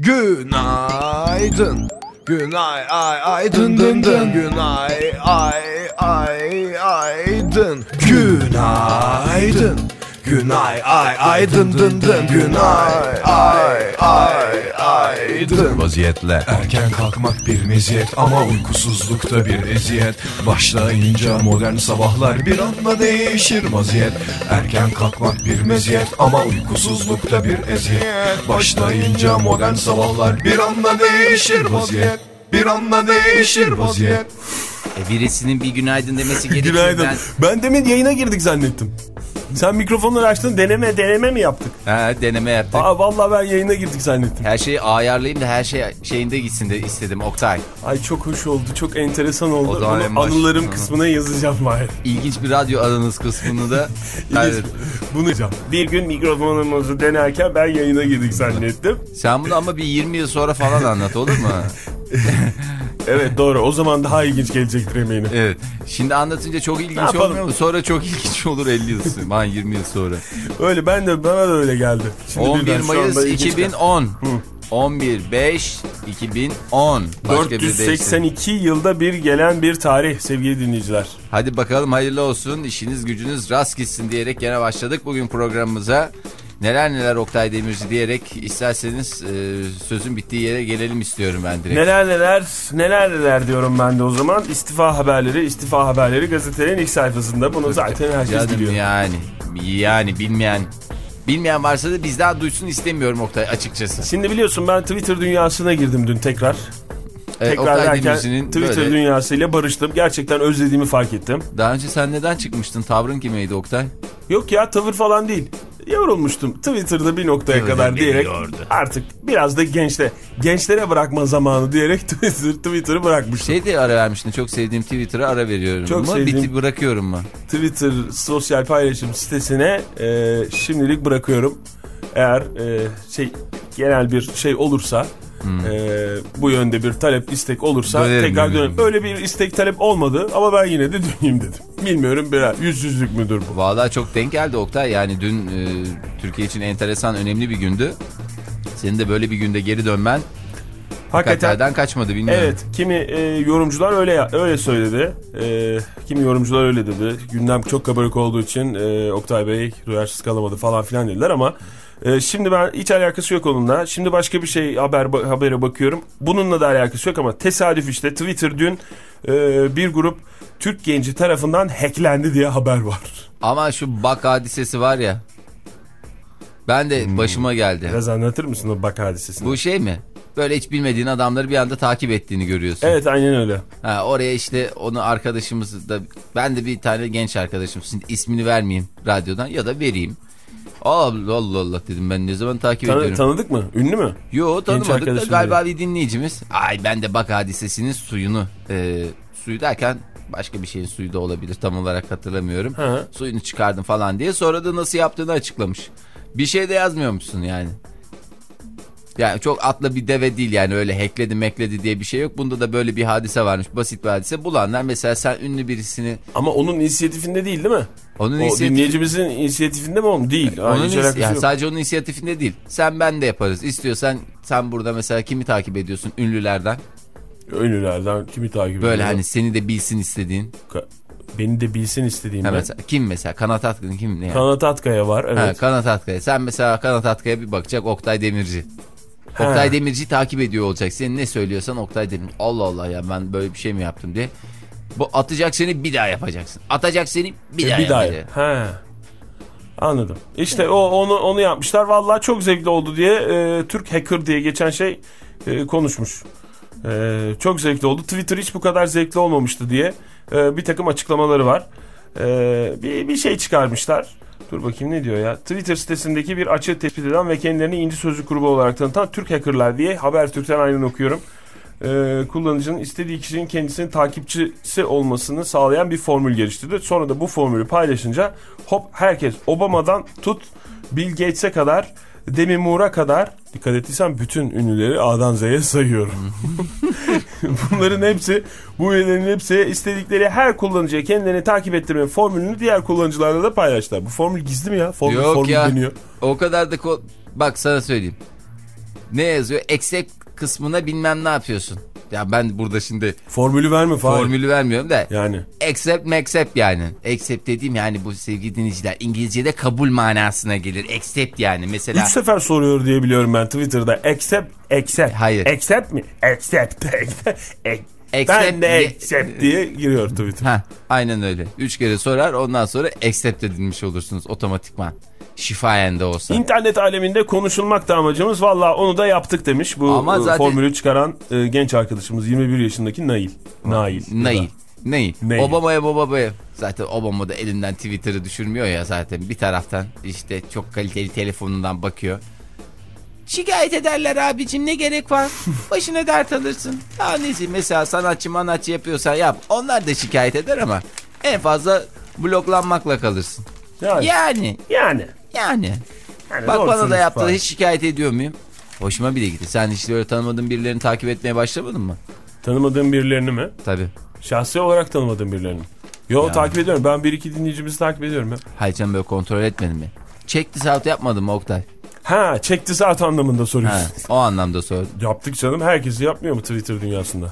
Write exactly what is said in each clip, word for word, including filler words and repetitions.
Günaydın. Günay ay ay dın dın dın. Günay ay ay ay dın. Günaydın. Günay ay ay dın dın dın. Günay ay ay ay dın. Vaziyetle erken kalkmak bir meziyet ama uykusuzlukta bir eziyet. Başlayınca modern sabahlar bir anda değişir vaziyet. Erken kalkmak bir meziyet ama uykusuzlukta bir eziyet. Başlayınca modern sabahlar bir anda değişir vaziyet. Bir anda değişir vaziyet. E birisinin bir günaydın demesi gerekiyor. Günaydın. Ben... ben demin yayına girdik zannettim. Sen mikrofonları açtın, deneme deneme mi yaptık? Ha, deneme yaptık. Aa, vallahi ben yayına girdik zannettim. Her şeyi ayarlayayım da her şey şeyinde gitsin de istedim Oktay. Ay çok hoş oldu, çok enteresan oldu. O zaman Bunu anılarım baş... kısmına yazacağım bari. İlginç bir radyo aranız kısmını da. Evet. Bunu yapacağım. Bir gün mikrofonumuzu denerken ben yayına girdik zannettim. Sen bunu ama bir yirmi yıl sonra falan anlat, olur mu? Evet doğru, o zaman daha ilginç gelecektir eminim. Evet. Şimdi anlatınca çok ilginç olmuyor mu? Sonra çok ilginç olur elli yıl sonra. Ben yirmi yıl sonra. Öyle, ben de, bana da öyle geldi. Şimdi on bir Mayıs iki bin on. on bir beş iki bin on. dört yüz seksen iki yılda bir gelen bir tarih sevgili dinleyiciler. Hadi bakalım, hayırlı olsun, işiniz gücünüz rast gitsin diyerek gene başladık bugün programımıza. Neler neler Oktay Demirci diyerek isterseniz e, sözün bittiği yere gelelim istiyorum ben direkt. Neler neler neler neler diyorum ben de o zaman. İstifa haberleri, istifa haberleri gazetelerin ilk sayfasında. Bunu zaten herkes Canım biliyor. Yani yani bilmeyen bilmeyen varsa da bizden duysun istemiyorum Oktay, açıkçası. Şimdi biliyorsun ben Twitter dünyasına girdim dün tekrar. Evet, tekrar Oktay derken Twitter böyle... dünyasıyla barıştım. Gerçekten özlediğimi fark ettim. Daha önce sen neden çıkmıştın? Tavrın kimeydi Oktay? Yok ya, tavır falan değil. Yorulmuştum Twitter'da bir noktaya Twitter kadar diyerek biliyordu. Artık biraz da gençte gençlere bırakma zamanı diyerek Twitter Twitter'ı bırakmıştım. Şey de ara vermiştin, çok sevdiğim Twitter'a ara veriyorum. Çok mu? Sevdiğim Biti bırakıyorum mu? Twitter sosyal paylaşım sitesine e, şimdilik bırakıyorum. Eğer e, şey genel bir şey olursa, hmm. e, bu yönde bir talep istek olursa dönerim, tekrar dönerim. Öyle bir istek talep olmadı ama ben yine de döneyim dedim. Bilmiyorum, biraz yüzsüzlük müdür bu? Vallahi çok denk geldi Oktay. Yani dün e, Türkiye için enteresan, önemli bir gündü. Senin de böyle bir günde geri dönmen hakikaten kaçmadı, bilmiyorum. Evet, kimi e, yorumcular öyle öyle söyledi. E, kimi yorumcular öyle dedi. Gündem çok kabarık olduğu için e, Oktay Bey duyarsız kalamadı falan filan dediler ama e, şimdi ben hiç alakası yok onunla. Şimdi başka bir şey haber habere bakıyorum. Bununla da alakası yok ama tesadüf işte Twitter dün e, bir grup Türk genci tarafından hacklendi diye haber var. Ama şu bak hadisesi var ya. Ben de hmm. başıma geldi. Biraz anlatır mısın o bak hadisesini? Bu şey mi? Böyle hiç bilmediğin adamları bir anda takip ettiğini görüyorsun. Evet, aynen öyle. Ha, oraya işte onu arkadaşımız da, ben de bir tane genç arkadaşım, şimdi ismini vermeyeyim radyodan ya da vereyim. Allah Allah Allah dedim, ben ne zaman takip Tan- ediyorum. Tanıdık mı? Ünlü mü? Yo, tanımadık da galiba bir dinleyicimiz. Ay ben de bak hadisesinin suyunu e, suyu derken başka bir şeyin suyu da olabilir, tam olarak hatırlamıyorum. Hı. Suyunu çıkardım falan diye, sonra da nasıl yaptığını açıklamış. Bir şey de yazmıyormuşsun yani. Yani çok atla bir deve değil yani, öyle hackledi mekledi diye bir şey yok. Bunda da böyle bir hadise varmış, basit bir hadise. Bulanlar mesela, sen ünlü birisini... Ama onun inisiyatifinde değil değil mi? Onun o inisiyatif... dinleyicimizin inisiyatifinde mi o? Değil. Onun ins- yani sadece onun inisiyatifinde değil. Sen ben de yaparız. İstiyorsan sen burada mesela kimi takip ediyorsun ünlülerden? Ünlülerden kimi takip ediyorsun? Böyle hani seni de bilsin istediğin. Ka- Beni de bilsin istediğim. Ha, mesela, kim mesela? Kanat Atkın kim ne yani? Kanat Atkaya var, evet. Ha, Kanat Atkaya. Sen mesela Kanat Atkaya bir bakacak, Oktay Demirci. He. Oktay Demirci takip ediyor olacak. Sen ne söylüyorsan Oktay Demirci. Allah Allah ya, ben böyle bir şey mi yaptım diye. Bu atacak seni, bir daha yapacaksın. Atacak seni, bir e, daha bir yapacaksın. He. Anladım. İşte o onu onu yapmışlar. Vallahi çok zevkli oldu diye e, Türk hacker diye geçen şey e, konuşmuş. E, çok zevkli oldu. Twitter hiç bu kadar zevkli olmamıştı diye e, bir takım açıklamaları var. E, bir, bir şey çıkarmışlar. Dur bakayım ne diyor ya. Twitter sitesindeki bir açığı tespit eden ve kendilerini İnci Sözlük grubu olarak tanıtan Türk hackerlar diye Habertürk'ten aynen okuyorum. Ee, kullanıcının istediği kişinin kendisinin takipçisi olmasını sağlayan bir formül geliştirdi. Sonra da bu formülü paylaşınca hop herkes, Obama'dan tut Bill Gates'e kadar, Demi Moore'a kadar, dikkat ettiysen bütün ünlüleri A'dan Z'ye sayıyorum. Bunların hepsi, bu üyelerin hepsi istedikleri her kullanıcıya kendilerini takip ettirme formülünü diğer kullanıcılarla da paylaştılar. Bu formül gizli mi ya? Formül, Yok formül ya. deniyor. O kadar da ko- bak sana söyleyeyim. Ne yazıyor? Accept kısmına bilmem ne yapıyorsun. Ya ben burada şimdi formülü verme Fahir. Formülü vermiyorum da. Yani. Accept accept yani. Accept dediğim yani bu sevgili dinleyiciler İngilizce'de kabul manasına gelir. Accept yani mesela. Üç sefer soruyor diye biliyorum ben Twitter'da. Accept, accept. Hayır. Accept mi? Accept. accept. Accept Ben de accept diye giriyor Twitter. Ha, aynen öyle. Üç kere sorar ondan sonra accept edilmiş olursunuz otomatikman. Şifayen de olsa. İnternet aleminde konuşulmak da amacımız. Valla onu da yaptık demiş. Bu Ama zaten... formülü çıkaran e, genç arkadaşımız yirmi bir yaşındaki Nail. Nail. Nail. Nail. Nail. Obama'ya babaya. Zaten Obama da elinden Twitter'ı düşürmüyor ya zaten. Bir taraftan işte çok kaliteli telefonundan bakıyor. Şikayet ederler abicim ne gerek var? Başına dert alırsın. Ya neyse mesela sanatçı manatçı yapıyorsan yap. Onlar da şikayet eder ama en fazla bloklanmakla kalırsın. Yani. Yani. Yani. Yani. yani Bak bana da yaptığı var. hiç şikayet ediyor muyum? Hoşuma bile gitti. Sen hiç öyle tanımadığın birilerini takip etmeye başlamadın mı? Tanımadığın birilerini mi? Tabii. Şahsi olarak tanımadığın birilerini. Yo ya. Takip ediyorum. Ben bir iki dinleyicimizi takip ediyorum ya. Hayır canım böyle kontrol etmedin mi? Check this out yapmadın mı Oktay? Ha, check this out anlamında soruyorsun. Ha, o anlamda sordum. Yaptık canım. Herkesi yapmıyor mu Twitter dünyasında?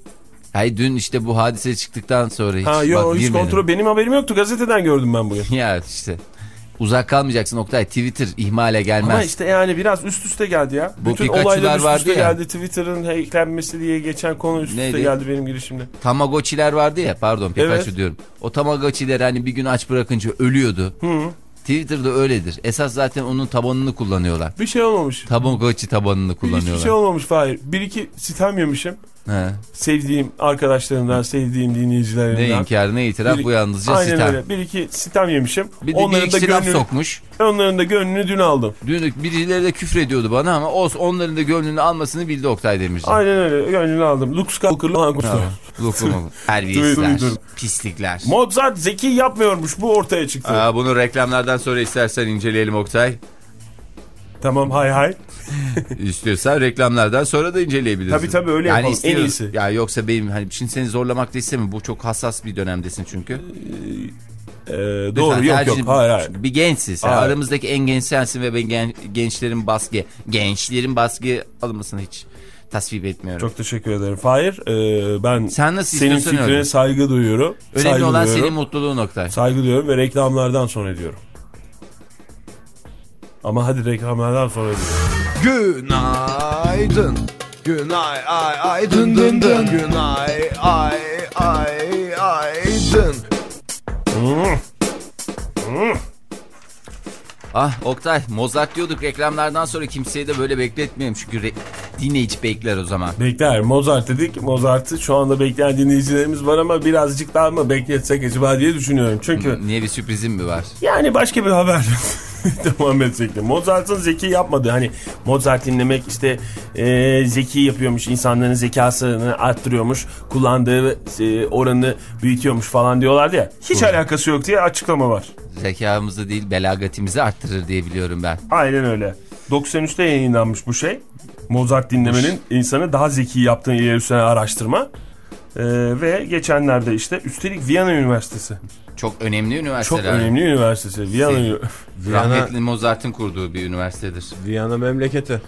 Hayır dün işte bu hadise çıktıktan sonra hiç Ha yo bak, hiç girmedim. kontrol, benim haberim yoktu. Gazeteden gördüm ben bugün. Ya işte. Uzak kalmayacaksın Oktay. Twitter ihmale gelmez. Ama işte yani biraz üst üste geldi ya. Bu bütün Pikachu'lar olaylar üst vardı üste ya. geldi. Twitter'ın hacklenmesi diye geçen konu üst Neydi? üste geldi benim girişimde. Tamagotchi'ler vardı ya pardon Pikachu Evet. diyorum. O Tamagotchi'ler hani bir gün aç bırakınca ölüyordu. Hı. Twitter'da öyledir. Esas zaten onun tabanını kullanıyorlar. Bir şey olmamış. Tamagotchi tabanını kullanıyorlar. Hiçbir şey olmamış Fahir. Bir iki sitem yemişim. He. Sevdiğim arkadaşlarımdan, sevdiğim dinleyicilerimden. Ne inkar ne itiraf Bir- bu yalnızca Aynen sitem. öyle. Bir iki sitem yemişim. Bir de onların bir da ikisi laf gönlünü, sokmuş. onların da gönlünü dün aldım. Dün birileri de küfür ediyordu bana ama o onların da gönlünü almasını bildi Oktay Demirci. Aynen öyle. Gönlünü aldım. Luke Skywalker'la Lokum lokum. Terbiyesizler. Twitter. Pislikler. Mozart zeki yapmıyormuş. Bu ortaya çıktı. Aa, bunu reklamlardan sonra istersen inceleyelim Oktay. Tamam hay hay. İstiyorsan reklamlardan sonra da inceleyebilirsin. Tabii tabii öyle yapalım. En iyisi. Ya yoksa benim hani şimdi seni zorlamak da istemiyorum. Bu çok hassas bir dönemdesin çünkü. Ee, doğru yok yok. Hayır hayır. Bir gençsin sen. Hayır. Aramızdaki en genç sensin ve ben gen, gençlerin baskı gençlerin baskı alınmasını hiç tasvip etmiyorum. Çok teşekkür ederim. Fahir e, ben Sen nasıl senin istiyorsan fikrine öyle. saygı duyuyorum. Önemli saygı olan duyuyorum. senin mutluluğun Oktay. Saygı duyuyorum ve reklamlardan sonra diyorum. Ama hadi reklamlardan sonra diyorum. Günaydın. Günay ay ay dın dın dın. Günay ay ay ay dın. Ah Oktay Mozart diyorduk reklamlardan sonra kimseyi de böyle bekletmeyelim. Çünkü re- dinleyici bekler o zaman. Bekler. Mozart dedik. Mozart'ı şu anda bekleyen dinleyicilerimiz var ama birazcık daha mı bekletsek acaba diye düşünüyorum. Çünkü Niye bir sürprizim mi var? yani başka bir haber devam etsek de. Mozart'ın zeki yapmadığı, hani Mozart dinlemek işte e, zeki yapıyormuş, insanların zekasını arttırıyormuş, kullandığı e, oranı büyütüyormuş falan diyorlardı ya. Hiç Doğru. alakası yok diye açıklama var. Zekamızı değil belagatimizi arttırır diye biliyorum ben. Aynen öyle. doksan üçte yayınlanmış bu şey. Mozart dinlemenin insanı daha zeki yaptığını ileri üstüne araştırma. Ee, ve geçenlerde işte üstelik Viyana Üniversitesi. Çok önemli Çok üniversiteler. önemli üniversitesi. Viyana, Şey, Viyana, Rahmetli Mozart'ın kurduğu bir üniversitedir. Viyana memleketi.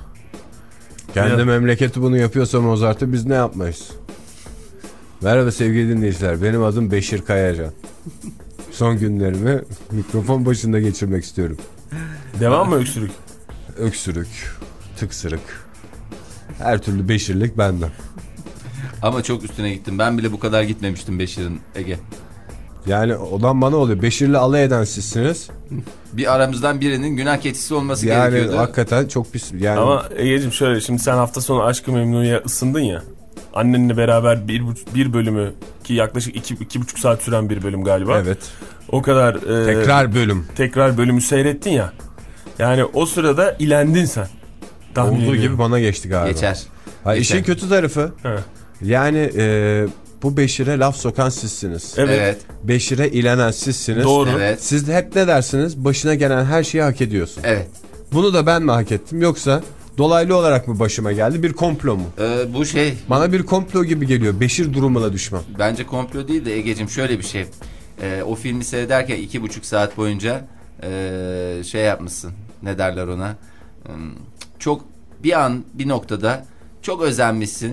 Kendi Viyana. memleketi bunu yapıyorsa Mozart'ı biz ne yapmayız? Merhaba sevgili dinleyiciler. Benim adım Beşir Kayacan. Son günlerimi mikrofon başında geçirmek istiyorum. Devam mı öksürük? Öksürük, tıksırık. Her türlü beşirlik benden. Ama çok üstüne gittim. Ben bile bu kadar gitmemiştim Beşir'in Ege. Yani olan bana oluyor. Beşir'le alay eden sizsiniz. Bir aramızdan birinin günah keçisi olması Yani gerekiyordu. hakikaten çok pis. Yani Ama Ege'cim şöyle, şimdi sen hafta sonu Aşk-ı Memnu'ya ısındın ya. Annenle beraber bir, bir bölümü, ki yaklaşık iki, iki buçuk saat süren bir bölüm galiba. evet. O kadar e, Tekrar bölüm. tekrar bölümü seyrettin ya. Yani o sırada ilendin sen. Tahmin Olduğu ediyorum. gibi bana geçti galiba. Geçer. Ha, Geçer. işin kötü tarafı. He. Yani e, bu Beşir'e laf sokan sizsiniz. Evet. Evet. Beşir'e ilenen sizsiniz. Doğru. Evet. Siz de hep ne dersiniz? Başına gelen her şeyi hak ediyorsun. Evet. Bunu da ben mi hak ettim yoksa dolaylı olarak mı başıma geldi? Bir komplo mu? Ee, bu şey Bana bir komplo gibi geliyor. Beşir durumuna düşmem. bence komplo değil de Ege'cim şöyle bir şey. Ee, o filmi seyrederken iki buçuk saat boyunca ee, şey yapmışsın. Ne derler ona? Hmm, çok bir an bir noktada çok özenmişsin.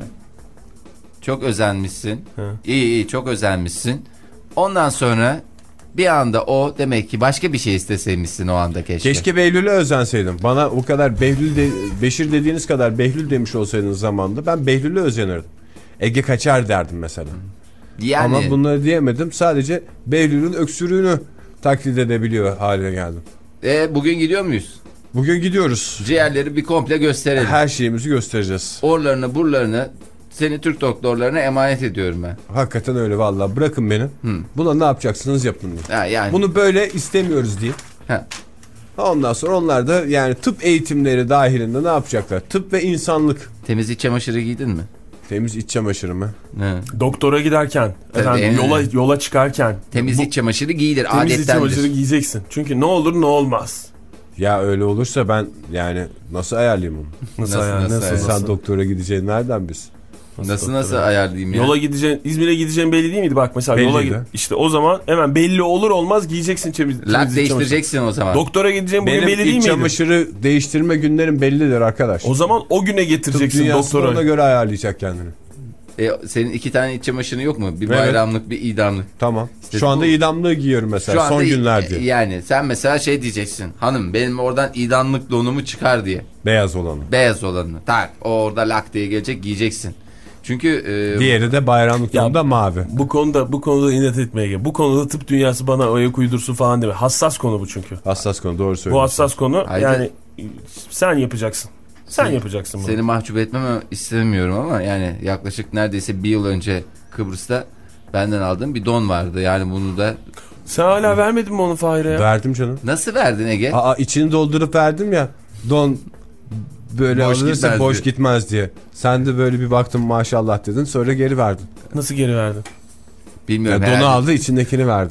Çok özenmişsin. Hı. İyi iyi çok özenmişsin. Ondan sonra bir anda o demek ki başka bir şey isteseymişsin o anda keşke. Keşke Behlül'e özenseydim. Bana o kadar Behlül de, Beşir dediğiniz kadar Behlül demiş olsaydınız zamanında ben Behlül'e özenirdim. Ege Kaçar derdim mesela. Yani... Ama bunları diyemedim. Sadece Behlül'ün öksürüğünü taklit edebiliyor hale geldim. E, bugün gidiyor muyuz? Bugün gidiyoruz. Ciğerleri bir komple gösterelim. Her şeyimizi göstereceğiz. Orlarını burlarını seni Türk doktorlarına emanet ediyorum ben. Hakikaten öyle vallahi. Bırakın beni. Hı. Buna ne yapacaksınız yapın diye. Ha, yani. Bunu böyle istemiyoruz diye. Ha. Ondan sonra onlar da yani tıp eğitimleri dahilinde ne yapacaklar? Tıp ve insanlık. Temiz iç çamaşırı giydin mi? Temiz iç çamaşırı mı? Ne? Doktora giderken, efendim, yani, yola yola çıkarken. Temiz bu, iç çamaşırı giyilir. Temiz adettendir. Iç çamaşırı giyeceksin. Çünkü ne olur ne olmaz. Ya öyle olursa ben yani nasıl ayarlayayım onu? Nasıl, nasıl ayarlayayım? Nasıl, nasıl? Sen doktora gideceğin nereden biz? Nasıl nasıl, nasıl ayarlayayım ya? Yola gideceğin, İzmir'e gideceğin belli değil miydi? Bak mesela Belliydi. Yola gid. İşte o zaman hemen belli olur olmaz giyeceksin temiz. Lak değiştireceksin o zaman. Doktora gideceğin bugün belli değil miydi? Benim iç çamaşırı değiştirme günlerim bellidir arkadaş. O zaman o güne getireceksin doktora. Ona göre ayarlayacak kendini. E, senin iki tane iç çamaşırın yok mu? Bir bayramlık, evet. Bir idamlık. Tamam. İşte şu anda bu... idamlığı giyiyorum mesela son günlerde. Yani sen mesela şey diyeceksin. Hanım benim oradan idamlık donumu çıkar diye. Beyaz olanı. Beyaz olanı. Tak. O orada lak diye gelecek giyeceksin. Çünkü e, diğeri de bayramlık donda mavi. Bu konuda bu konuda inat etmeye. Bu konuda tıp dünyası bana ayak uydursun falan deme. Hassas konu bu çünkü. Hassas konu, doğru söylüyorsun. Bu hassas konu. Haydi. Yani sen yapacaksın. Sen seni, yapacaksın bunu. Seni mahcup etmemi istemiyorum ama yani yaklaşık neredeyse bir yıl önce Kıbrıs'ta benden aldığım bir don vardı. Yani bunu da... Sen hala vermedin mi onu Fahir'e ya? Verdim canım. Nasıl verdin Ege? Aa, içini doldurup verdim ya. Don böyle boş alırsa gitmez boş diye. Gitmez diye. Sen de böyle bir baktın maşallah dedin, sonra geri verdin. Nasıl geri verdin? Bilmiyorum. Ya, donu aldı, içindekini verdi.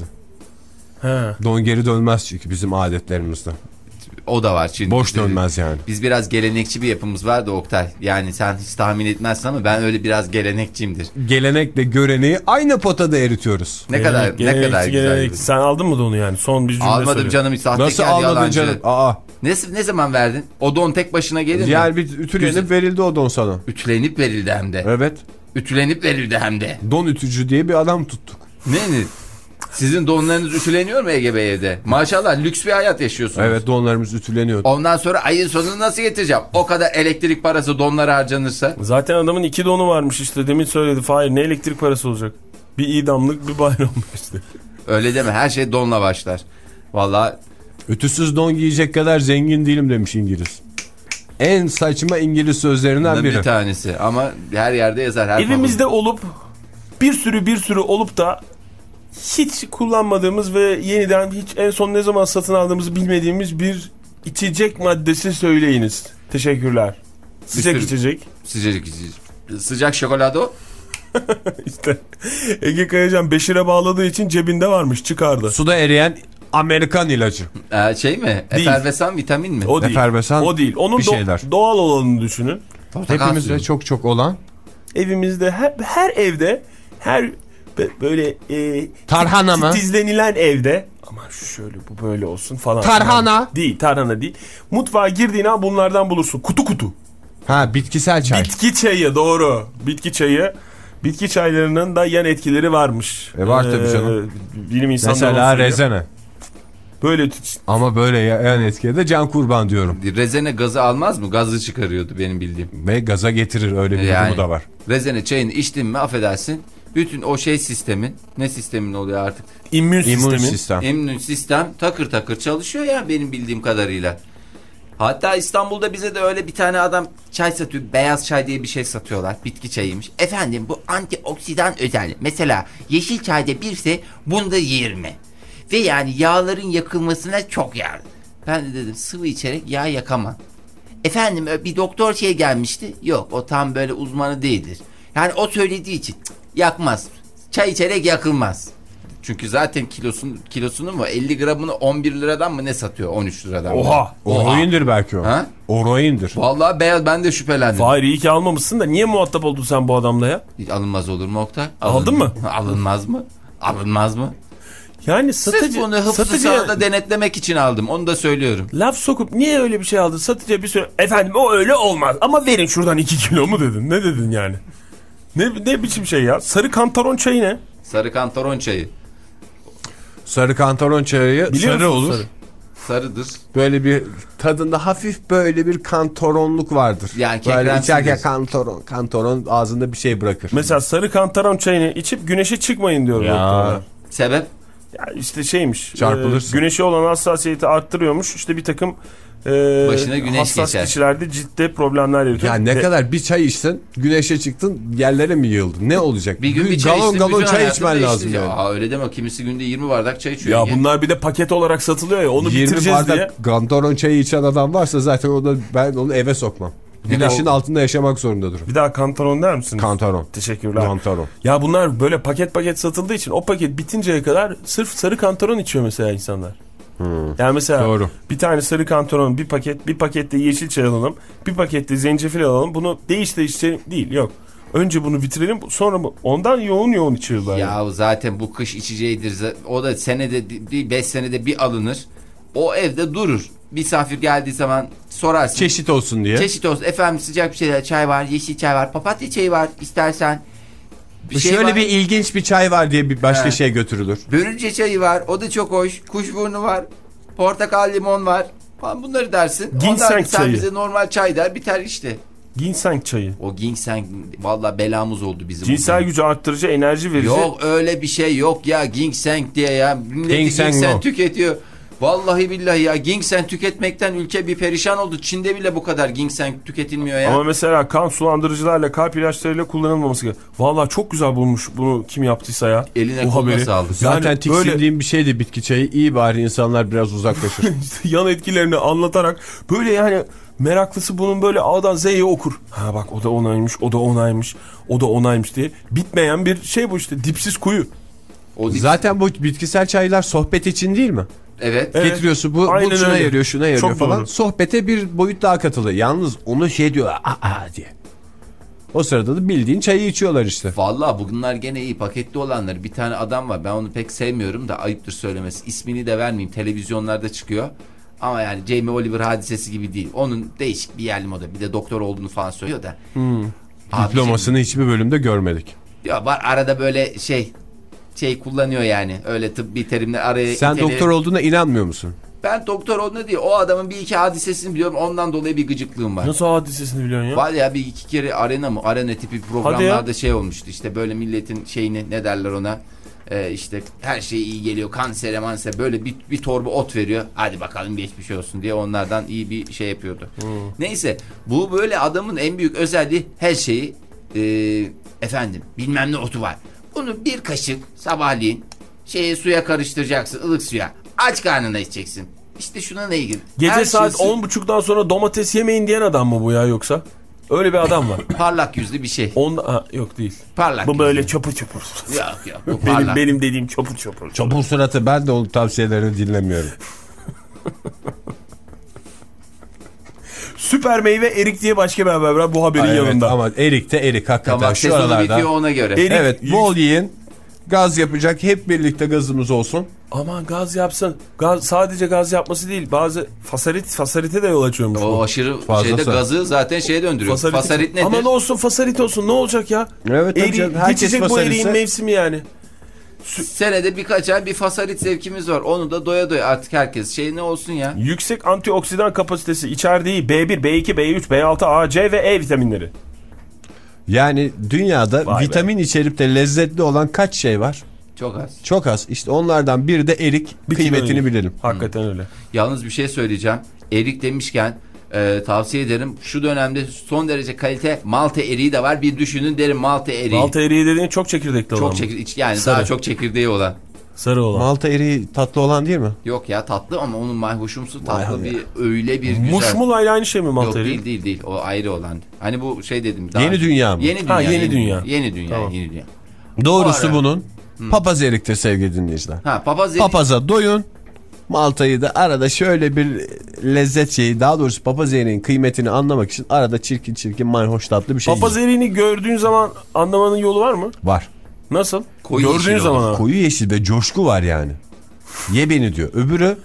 He. Don geri dönmez çünkü bizim adetlerimizde. O da var çünkü. Boş dönmez yani. Biz biraz gelenekçi bir yapımız var da Oktay. Yani sen hiç tahmin etmezsin ama ben öyle biraz gelenekçiyimdir. Gelenekle göreneği aynı potada eritiyoruz. Ne kadar gelenek, ne kadar gelenek. Güzel. Sen aldın mı donu yani? Son bir cümle Almadım söyle. canım, hiç sahtekar nasıl almadın yalancı. Canım? Aa. Ne, ne zaman verdin? O don tek başına gelir mi? Yani bir ütülenip Güzel. verildi o don sana. Ütülenip verildi hem de. Evet. Ütülenip verildi hem de. Don ütücü diye bir adam tuttuk. Ne ne? Sizin donlarınız ütüleniyor mu Ege Bey evde? Maşallah lüks bir hayat yaşıyorsunuz. Evet, donlarımız ütüleniyor. Ondan sonra ayın sonunu nasıl getireceğim? O kadar elektrik parası donlara harcanırsa. Zaten adamın iki donu varmış işte, demin söyledi Fahir. Ne elektrik parası olacak? Bir idamlık bir bayramlık işte. Öyle deme, her şey donla başlar. Vallahi. Ütüsüz don giyecek kadar zengin değilim demiş İngiliz. En saçma İngiliz sözlerinden biri. Bir tanesi ama her yerde yazar. Her Evimizde falan. olup bir sürü bir sürü olup da hiç kullanmadığımız ve yeniden hiç en son ne zaman satın aldığımızı bilmediğimiz bir içecek maddesi söyleyiniz. Teşekkürler. Sıcak içecek. Sıcak içecek. Sıcak şokolado. İşte Ege Kayacan Beşir'e bağladığı için cebinde varmış, çıkardı. Suda eriyen Amerikan ilacı. Ee, şey mi? Değil. Efervesan vitamin mi? O değil. Efervesan o değil. Onun do doğal olanını düşünün. Hepimizde çok çok olan. Evimizde her, her evde her böyle e, tarhana mı? Titizlenilen evde, ama şöyle bu böyle olsun falan. Tarhana. Falan. Değil, tarhana değil. Mutfağa girdiğin an bunlardan bulursun. Kutu kutu. Ha, bitkisel çay. Bitki çayı, doğru. Bitki çayı. Bitki çaylarının da yan etkileri varmış. E var tabii canım. Ee, bilim insanları. Mesela rezene. Böyle ama böyle yan etkiye de can kurban diyorum. Rezene gazı almaz mı? Gazı çıkarıyordu benim bildiğim. Ve gaza getirir, öyle bir yani, durumu da var. Rezene çayını içtin mi affedersin. Bütün o şey sistemin, ne sistemin oluyor artık? İmmün sistemin. sistem. İmmün sistem takır takır çalışıyor ya benim bildiğim kadarıyla. Hatta İstanbul'da bize de öyle bir tane adam çay satıyor. Beyaz çay diye bir şey satıyorlar. Bitki çayıymış. Efendim bu antioksidan özelliği. Mesela yeşil çayda birse bunda yirmi. Ve yani yağların yakılmasına çok yardım. Ben de dedim sıvı içerek yağ yakamam. Efendim bir doktor şey gelmişti. Yok, o tam böyle uzmanı değildir. Yani o söylediği için cık, yakmaz. Çay içerek yakılmaz. Çünkü zaten kilosun, kilosunu mu elli gramını on bir liradan mı ne satıyor, on üç liradan mı? Oha. Oroindir belki o. Ha? Oroindir. Vallahi beyaz, ben de şüphelendim. Fahir iyi ki almamışsın da niye muhatap oldun sen bu adamla ya? Alınmaz olur mu Oktay? Aldın mı? Alınmaz mı? Alınmaz mı? Yani satıcı, Sırf bunu hıfzı satıcı sağda denetlemek için aldım. Onu da söylüyorum. laf sokup niye öyle bir şey aldın? Satıcıya bir süre efendim o öyle olmaz ama verin şuradan iki kilo mu dedin? Ne dedin yani? Ne, ne biçim şey ya? Sarı kantaron çayı ne? Sarı kantaron çayı. Sarı kantaron çayı Biliyor sarı musun olur. sarı? Sarıdır. Böyle bir tadında hafif böyle bir kantaronluk vardır. Yani böyle kekremsi içerken diyorsun. kantaron, kantaron ağzında bir şey bırakır. Mesela sarı kantaron çayını içip güneşe çıkmayın diyor doktorlar. Sebep? Ya işte şeymiş. Çarpılırsın. E, güneşe olan hassasiyeti arttırıyormuş. İşte bir takım e, Başına güneş hassas geçer. kişilerde ciltte problemler yaratıyor. Ya ne Ve kadar bir çay içtin, güneşe çıktın, yerlere mi yığıldın? Ne olacak? Bir gün bir çay galon içtim, galon bütün çay hayatım içmen değişti. lazım yani. Aa, öyle deme, kimisi günde yirmi bardak çay içiyor. Ya bunlar bir de paket olarak satılıyor ya, onu yirmi bitireceğiz diye. bardak kantaron çayı içen adam varsa zaten onu, ben onu eve sokmam. Güneşin o- altında yaşamak zorundadır. Bir daha kantaron der misiniz? Kantaron. Teşekkürler. Kantaron. Ya bunlar böyle paket paket satıldığı için o paket bitinceye kadar sırf sarı kantaron içiyor mesela insanlar. Hmm. Yani mesela Doğru. bir tane sarı kantaron, bir paket, bir pakette yeşil çay alalım, bir pakette zencefil alalım. Bunu değiş değiş içelim değil, yok. Önce bunu bitirelim, sonra bu. Ondan yoğun yoğun içiyorlar. Yani. Ya zaten bu kış içeceğidir. O da senede değil, beş senede bir alınır. O evde durur. Misafir geldiği zaman sorarsın. Çeşit olsun diye. Çeşit olsun. Efendim sıcak bir şeyler, çay var, yeşil çay var, papatya çayı var istersen. Bir şey Şöyle var. bir ilginç bir çay var diye bir başka He. şey götürülür. Börülce çayı var. O da çok hoş. Kuşburnu var. Portakal limon var. Falan bunları dersin. Ginseng Ondan sen çayı. bize normal çay der, biter işte. Ginseng çayı. O ginseng valla belamız oldu bizim. Cinsel bugün. gücü arttırıcı, enerji verici. Yok öyle bir şey yok ya, ginseng diye ya. Millet Ginseng ginseng no. tüketiyor. Vallahi billahi ya, ginseng tüketmekten ülke bir perişan oldu. Çin'de bile bu kadar ginseng tüketilmiyor ya. Ama mesela kan sulandırıcılarla, kalp ilaçlarıyla kullanılmaması gerekiyor. Vallahi çok güzel bulmuş bunu kim yaptıysa ya. Eline bu koluna haberi. sağlık. Zaten Yani tiksindiğim bir şeydi bitki çayı. İyi bari insanlar biraz uzaklaşır. yan etkilerini anlatarak böyle yani meraklısı bunun böyle A'dan Z'ye okur. Ha bak o da onaymış, o da onaymış, o da onaymış diye bitmeyen bir şey bu işte, dipsiz kuyu. O dip- Zaten bu bitkisel çaylar sohbet için değil mi? Evet. Evet. Getiriyorsun bu, Aynen bu şuna öyle. yarıyor, şuna yarıyor Çok falan. doğru. Sohbete bir boyut daha katılı. Yalnız onu şey diyor aa, aa diye. O sırada da bildiğin çayı içiyorlar işte. Vallahi bunlar gene iyi paketli olanları. Bir tane adam var, ben onu pek sevmiyorum da ayıptır söylemesi. İsmini de vermeyeyim, televizyonlarda çıkıyor. Ama yani Jamie Oliver hadisesi gibi değil. Onun değişik bir yerli moda. Bir de doktor olduğunu falan söylüyor da. Hmm. Abi Diplomasını hiçbir bölümde görmedik. şey- ya var arada böyle şey şey kullanıyor yani. Öyle tıbbi terimler araya Sen iteleyerek- doktor olduğuna inanmıyor musun? Ben doktor olduğunu değil. O adamın bir iki hadisesini biliyorum. Ondan dolayı bir gıcıklığım var. Nasıl hadisesini biliyorsun ya? Var ya, bir iki kere arena mı? Arena tipi programlarda şey olmuştu. İşte böyle milletin şeyini, ne derler ona? Ee, işte her şey iyi geliyor. Kansere manse böyle bir, bir torba ot veriyor. Hadi bakalım geçmiş olsun diye onlardan iyi bir şey yapıyordu. Hmm. Neyse, bu böyle adamın en büyük özelliği, her şeyi e, efendim bilmem ne otu var. Bunu bir kaşık sabahleyin şeye, suya karıştıracaksın, ılık suya. Aç karnına içeceksin. İşte şuna ne ilgili? Gece Her saat şey- on buçuktan sonra domates yemeyin diyen adam mı bu ya yoksa? Öyle bir adam var. Parlak yüzlü bir şey. On, ha, yok değil. Parlak Bu böyle yüzlü. çapur çapur. Yok yok, bu Benim, parlak. benim dediğim çapur çapur. Çapur suratı, ben de onun tavsiyelerini dinlemiyorum. Süper meyve erik diye başka bir haber var bu haberin Evet, yanında. ama erik de erik hakikaten Tamam, şu sezonu aralarda. bitiyor ona göre. Erik- Evet, bol yiyin. Gaz yapacak, hep birlikte gazımız olsun. Aman gaz yapsın. Gaz, sadece gaz yapması değil, bazı fasalit fasalite de yol açıyormuş O bu. aşırı Fazlası. şeyde gazı zaten şeye döndürüyor. Fasalite- Fasalit nedir? Aman olsun fasalit olsun, ne olacak ya? Evet, tabii Eri, canım, herkes geçecek bu fasalite. eriğin mevsimi yani. Senede birkaç ay bir fasalit zevkimiz var. Onu da doya doya artık herkes. Şey ne olsun ya? Yüksek antioksidan kapasitesi içerdiği B bir, B iki, B üç, B altı, A, C ve E vitaminleri. Yani dünyada Vay be. vitamin içerip de lezzetli olan kaç şey var? Çok az. Çok az. İşte onlardan biri de erik. Bir Kıymetini kilo bilelim. Hakikaten öyle. Yalnız bir şey söyleyeceğim. Erik demişken e, tavsiye ederim. Şu dönemde son derece kalite Malta eriği de var. Bir düşünün derim, Malta eriği. Malta eriği dediğin çok çekirdekli olan çok mı? çekir iç- yani Sarı. daha çok çekirdeği olan. Sarı olan. Malta eriği tatlı olan değil mi? Yok ya, tatlı ama onun mayhoşumsu tatlı Mayhoş bir öyle bir güzel. Muşmulayla aynı şey mi Malta Yok eriği? değil değil değil. O ayrı olan. Hani bu şey dedim. Daha... Yeni dünya mı? Yeni dünya. Ha, yeni dünya. Yeni dünya. Tamam. Yeni dünya. Doğrusu Var. bunun papaz eriktir sevgili dinleyiciler. Ha, papaz erik. Papaza doyun. Maltayı da arada şöyle bir lezzet şeyi, daha doğrusu papaz eriğinin kıymetini anlamak için arada çirkin çirkin mayhoş tatlı bir şey Papaz yiyin. eriğini gördüğün zaman anlamanın yolu var mı? Var. Nasıl? Koyu Gördüğün yeşil zaman olur. ha. Koyu yeşil ve coşku var yani. Ye beni diyor. Öbürü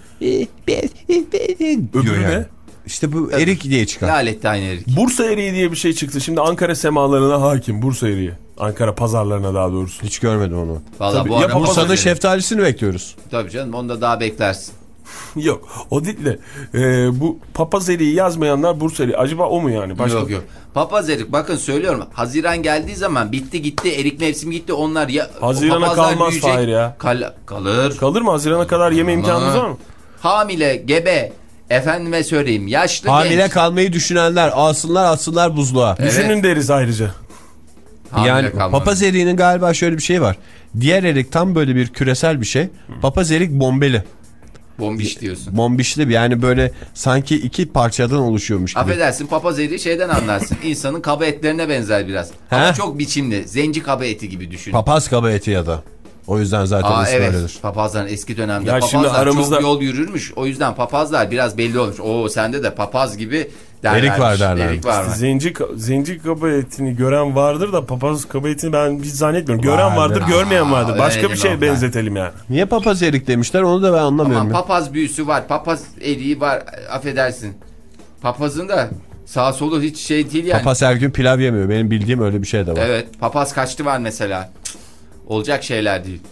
Öbürü diyor yani. ne? İşte bu erik diye çıkar. Laletti aynı erik. Bursa eriği diye bir şey çıktı. Şimdi Ankara semalarına hakim. Bursa eriği. Ankara pazarlarına daha doğrusu. Hiç görmedim onu. Vallahi Tabii, bu ya arada papaz Bursa'nın eriği. şeftalisini bekliyoruz. Tabii canım, onu da daha beklersin. Yok. O değil de e, bu papaz eriği yazmayanlar Bursa eriği. Acaba o mu yani? Başka... Yok yok. Papaz erik, bakın söylüyorum. Haziran geldiği zaman bitti gitti. Erik mevsimi gitti. Onlar ya. Hazirana kalmaz Fahir ya. Kal kalır. Kalır mı? Hazirana kadar yeme imkanımız var mı? Hamile, gebe, efendime söyleyeyim, yaşlı Hamile genç. kalmayı düşünenler alsınlar atsınlar buzluğa. Evet. Düşünün deriz ayrıca. Hamile Yani kalmadı. papaz eriğinin galiba şöyle bir şey var. Diğer erik tam böyle bir küresel bir şey. Papaz erik bombeli. Bombiş diyorsun. Bombişli bir, yani böyle sanki iki parçadan oluşuyormuş gibi. Affedersin, papaz eriği şeyden anlarsın. İnsanın kaba etlerine benzer biraz. Ama He? çok biçimli. Zenci kaba eti gibi düşün. Papaz kaba eti ya da. O yüzden zaten Aa, ismi evet. öyledir. Papazların eski dönemde Ya papazlar şimdi aramızda- çok yol yürürmüş. O yüzden papazlar biraz belli olmuş. Oo, sende de papaz gibi derlermiş. Erik var derler. Erik var. İşte zenci, zenci kaba etini gören vardır da papaz kaba etini ben hiç zannetmiyorum. Gören Vardır. vardır, görmeyen vardır. Aa, Başka öyle bir şey mi? benzetelim yani. Niye papaz erik demişler onu da ben anlamıyorum. Ama ya. papaz büyüsü var. Papaz eriği var. Affedersin. Papazın da sağ solu hiç şey değil yani. Papaz her gün pilav yemiyor. Benim bildiğim öyle bir şey de var. Evet. Papaz kaçtı var mesela. Cık, olacak şeyler değil.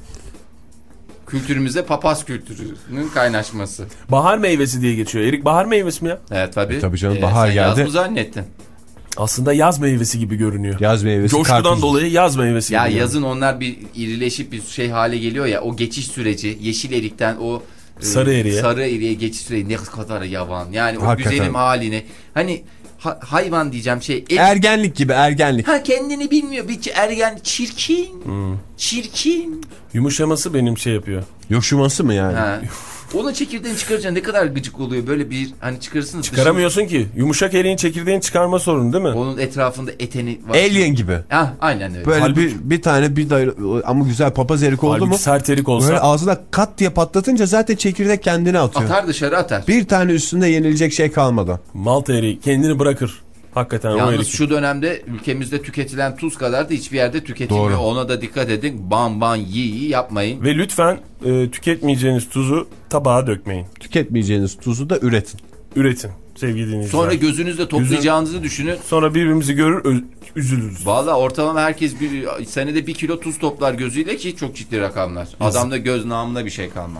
Kültürümüzde papaz kültürünün kaynaşması. Bahar meyvesi diye geçiyor. Erik bahar meyvesi mi ya? Evet tabii. Tabii canım, Ee, bahar sen geldi. yaz mı zannettin? Aslında yaz meyvesi gibi görünüyor. Yaz meyvesi Coşkudan karpuz. dolayı yaz meyvesi Ya gibi. yazın onlar bir irileşip bir şey hale geliyor ya, o geçiş süreci, yeşil erikten o e, Sarı eriğe. sarı eriğe geçiş süreci ne kadar yavan. Yani o Hakikaten. güzelim halini. Hani ha- hayvan diyeceğim şey. et- Ergenlik gibi ergenlik. ha kendini bilmiyor. Bir ergen çirkin. Hmm. Çirkin. Yumuşaması benim şey yapıyor. Yoşuması mı yani? Ha. Onun çekirdeğini çıkarınca ne kadar gıcık oluyor. Böyle bir hani çıkarırsın. Çıkaramıyorsun ki. Yumuşak eriğin çekirdeğini çıkarma sorunu değil mi? Onun etrafında eteni var. Alien gibi. Ha, aynen öyle. Böyle Halbuki- bir, bir tane bir dayı, ama güzel papaz erik oldu Halbuki mu? sert erik olsa. Böyle ağzına kat diye patlatınca zaten çekirdek kendini atıyor. Atar dışarı atar. Bir tane üstünde yenilecek şey kalmadı. Malta eriği kendini bırakır. Hakikaten o Yalnız erik. şu dönemde ülkemizde tüketilen tuz kadar da hiçbir yerde tüketilmiyor. Doğru. Ona da dikkat edin. Ban ban yi yi yapmayın. Ve lütfen e, tüketmeyeceğiniz tuzu tabağa dökmeyin. Tüketmeyeceğiniz tuzu da üretin. Üretin sevgili dinleyiciler. Sonra gözünüzde toplayacağınızı düşünün. Sonra birbirimizi görür ö- üzülürüz. Valla ortalama herkes bir senede bir kilo tuz toplar gözüyle ki çok ciddi rakamlar. Adamda göz namına bir şey kalmaz.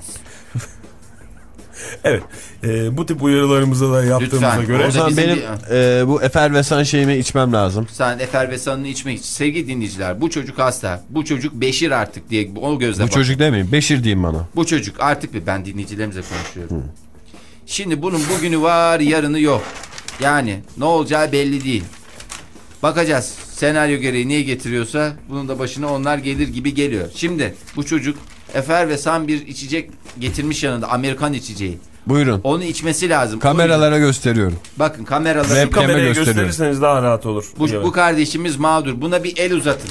Evet. E, bu tip uyarılarımızı da yaptığımıza Lütfen. göre. O Orada zaman bizim benim bir- e, bu efervesan şeyimi içmem lazım. Sen efervesanını içmek için. Sevgili dinleyiciler, bu çocuk hasta. Bu çocuk Beşir artık diye o gözle Bu bak. çocuk demeyin. Beşir diyeyim bana. Bu çocuk artık bir, ben dinleyicilerimize konuşuyorum. Şimdi bunun bugünü var, yarını yok. Yani ne olacağı belli değil. Bakacağız. Senaryo gereği niye getiriyorsa bunun da başına onlar gelir gibi geliyor. Şimdi bu çocuk efervesan bir içecek getirmiş yanında, Amerikan içeceği. Buyurun. Onu içmesi lazım. Kameralara gösteriyorum. Bakın kameralara. Web Kameraya gösteriyorum. gösterirseniz daha rahat olur. Bu, Evet. bu kardeşimiz mağdur. Buna bir el uzatın.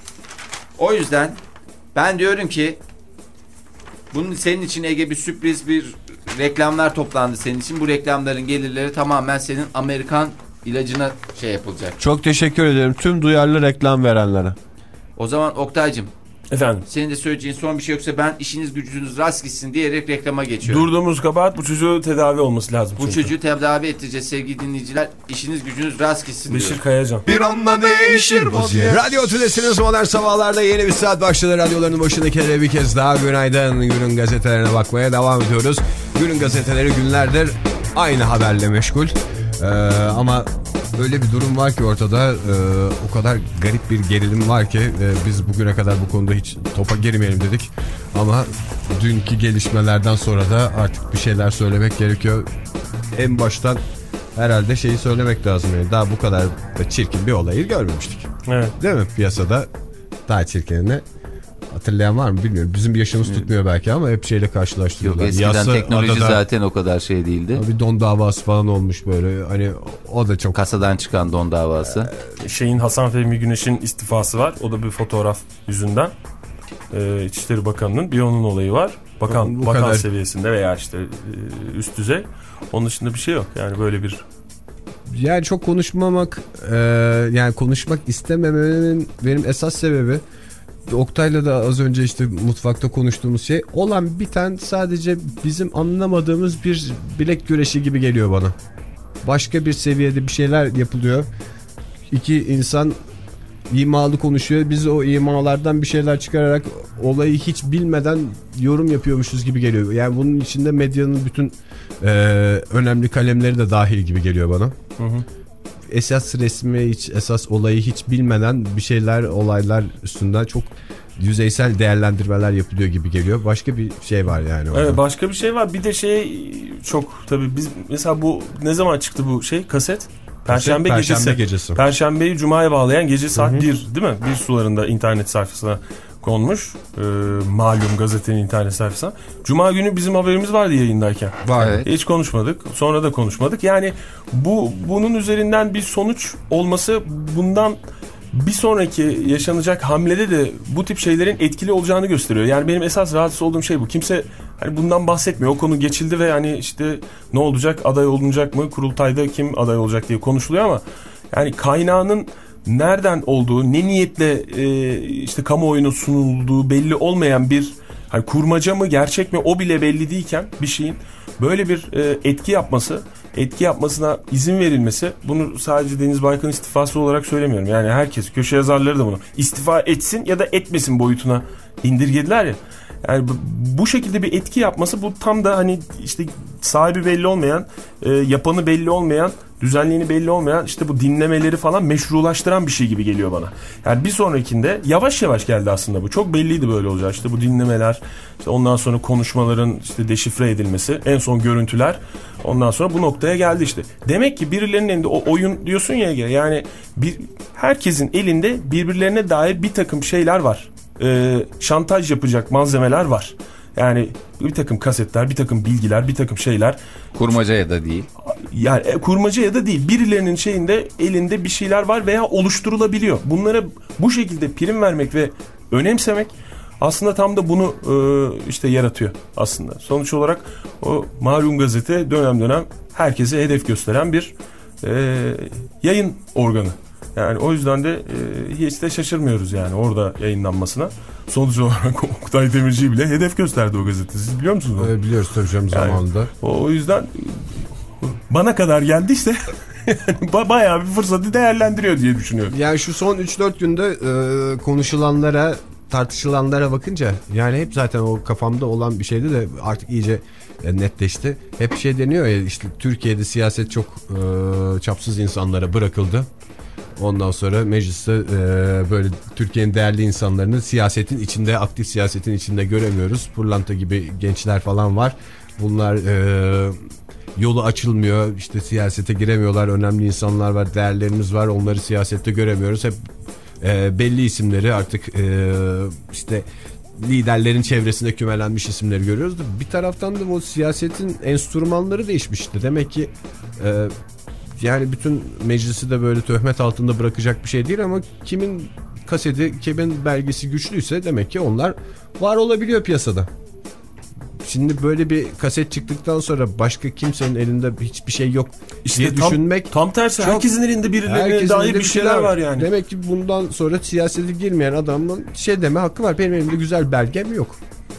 O yüzden ben diyorum ki bunun senin için Ege bir sürpriz bir reklamlar toplandı senin için. Bu reklamların gelirleri tamamen senin Amerikan ilacına şey yapılacak. Çok teşekkür ederim tüm duyarlı reklam verenlere. O zaman Oktay'cığım, Efendim. senin de söyleyeceğin son bir şey yoksa ben işiniz gücünüz rast gitsin diyerek reklama geçiyorum. Durduğumuz kabahat bu çocuğu tedavi olması lazım. Bu çünkü. çocuğu tedavi ettireceğiz sevgili dinleyiciler. İşiniz gücünüz rast gitsin Beşir diyorum. Kayacan. Bir anda değişir vaziyet. Radyo Tülesi'niz modern sabahlarda yeni bir saat başladı. Radyoların başındakilere bir kez daha günaydın. Günün gazetelerine bakmaya devam ediyoruz. Günün gazeteleri günlerdir aynı haberle meşgul. Ee, ama öyle bir durum var ki ortada, e, o kadar garip bir gerilim var ki e, biz bugüne kadar bu konuda hiç topa girmeyelim dedik. Ama dünkü gelişmelerden sonra da artık bir şeyler söylemek gerekiyor. En baştan herhalde şeyi söylemek lazım. Yani daha bu kadar da çirkin bir olayı görmemiştik. Evet. Değil mi? Piyasada daha çirkinini hatırlayan var mı bilmiyorum. Bizim yaşımız tutmuyor belki ama hep şeyle Yok, karşılaştırıyorlar. eskiden Yassı teknoloji adada zaten o kadar şey değildi. bir don davası falan olmuş böyle. Hani o da çok... Kasadan çıkan don davası. Şeyin Hasan Fehmi Güneş'in istifası var. O da bir fotoğraf yüzünden. Ee, İçişleri Bakanı'nın bir onun olayı var. Bakan Bu bakan kadar. seviyesinde veya işte e, üst düzey. Onun dışında bir şey yok. Yani böyle bir Yani çok konuşmamak, e, yani konuşmak istememenin benim esas sebebi Oktay'la da az önce işte mutfakta konuştuğumuz şey olan biten sadece bizim anlamadığımız bir bilek güreşi gibi geliyor bana. Başka bir seviyede bir şeyler yapılıyor. İki insan imalı konuşuyor. Biz o imalardan bir şeyler çıkararak olayı hiç bilmeden yorum yapıyormuşuz gibi geliyor. Yani bunun içinde medyanın bütün e, önemli kalemleri de dahil gibi geliyor bana. Hı hı. Esas resmi hiç, esas olayı hiç bilmeden bir şeyler, olaylar üstünden çok yüzeysel değerlendirmeler yapılıyor gibi geliyor. Başka bir şey var yani orada. Evet, başka bir şey var. Bir de şey çok tabii biz mesela bu ne zaman çıktı bu şey kaset? Perşembe, Perşembe gecesi. gecesi. Perşembeyi Cuma'ya bağlayan gece saat bir değil mi? Bir sularında internet sayfasına konmuş. Ee, malum gazetenin internet sayfasına. Cuma günü bizim haberimiz vardı yayındayken. Var. Evet. Hiç konuşmadık. Sonra da konuşmadık. Yani bu bunun üzerinden bir sonuç olması bundan bir sonraki yaşanacak hamlede de bu tip şeylerin etkili olacağını gösteriyor. Yani benim esas rahatsız olduğum şey bu. Kimse hani bundan bahsetmiyor. O konu geçildi ve hani işte ne olacak, aday olunacak mı, kurultayda kim aday olacak diye konuşuluyor ama yani kaynağının nereden olduğu, ne niyetle e, işte kamuoyuna sunulduğu belli olmayan bir hani kurmaca mı, gerçek mi o bile belli değilken bir şeyin böyle bir e, etki yapması, etki yapmasına izin verilmesi, bunu sadece Deniz Baykal'ın istifası olarak söylemiyorum. Yani herkes, köşe yazarları da bunu istifa etsin ya da etmesin boyutuna indirgediler ya. Yani bu şekilde bir etki yapması, bu tam da hani işte sahibi belli olmayan, e, yapanı belli olmayan, düzenliğini belli olmayan işte bu dinlemeleri falan meşrulaştıran bir şey gibi geliyor bana. Yani bir sonrakinde yavaş yavaş geldi aslında bu. Çok belliydi böyle olacak. İşte bu dinlemeler, işte ondan sonra konuşmaların işte deşifre edilmesi, en son görüntüler, ondan sonra bu noktaya geldi işte. Demek ki birilerinin elinde o oyun diyorsun ya, yani bir herkesin elinde birbirlerine dair bir takım şeyler var. Ee, şantaj yapacak malzemeler var. Yani bir takım kasetler, bir takım bilgiler, bir takım şeyler. Kurmaca ya da değil. Yani e, kurmaca ya da değil. Birilerinin şeyinde, elinde bir şeyler var veya oluşturulabiliyor. Bunlara bu şekilde prim vermek ve önemsemek aslında tam da bunu e, işte yaratıyor aslında. Sonuç olarak o malum gazete dönem dönem herkese hedef gösteren bir e, yayın organı. Yani o yüzden de e, hiç de şaşırmıyoruz yani orada yayınlanmasına. Sonuç olarak Oktay Demirci'yi bile hedef gösterdi o gazete. Siz biliyor musunuz onu? Ee, biliyoruz tabii canım yani, zamanında. O, o yüzden bana kadar geldi işte. Bayağı bir fırsatı değerlendiriyor diye düşünüyorum. Yani şu son üç dört günde e, konuşulanlara, tartışılanlara bakınca yani hep zaten o kafamda olan bir şeydi de artık iyice e, netleşti. Hep şey deniyor ya, işte Türkiye'de siyaset çok e, çapsız insanlara bırakıldı. Ondan sonra mecliste e, böyle Türkiye'nin değerli insanlarını siyasetin içinde, aktif siyasetin içinde göremiyoruz. Pırlanta gibi gençler falan var. Bunlar e, yolu açılmıyor, işte siyasete giremiyorlar. Önemli insanlar var, değerlerimiz var. Onları siyasette göremiyoruz. Hep e, belli isimleri artık e, işte liderlerin çevresinde kümelenmiş isimleri görüyoruz. Bir taraftan da o siyasetin enstrümanları değişmişti. Demek ki e, yani bütün meclisi de böyle töhmet altında bırakacak bir şey değil ama kimin kaseti, kimin belgesi güçlüyse demek ki onlar var olabiliyor piyasada. Şimdi böyle bir kaset çıktıktan sonra başka kimsenin elinde hiçbir şey yok İşte diye tam, düşünmek. Tam tersi, çok, herkesin elinde birilerine dair bir şeyler var yani. Demek ki bundan sonra siyasete girmeyen adamın şey deme hakkı var. Benim elimde güzel belgem yok.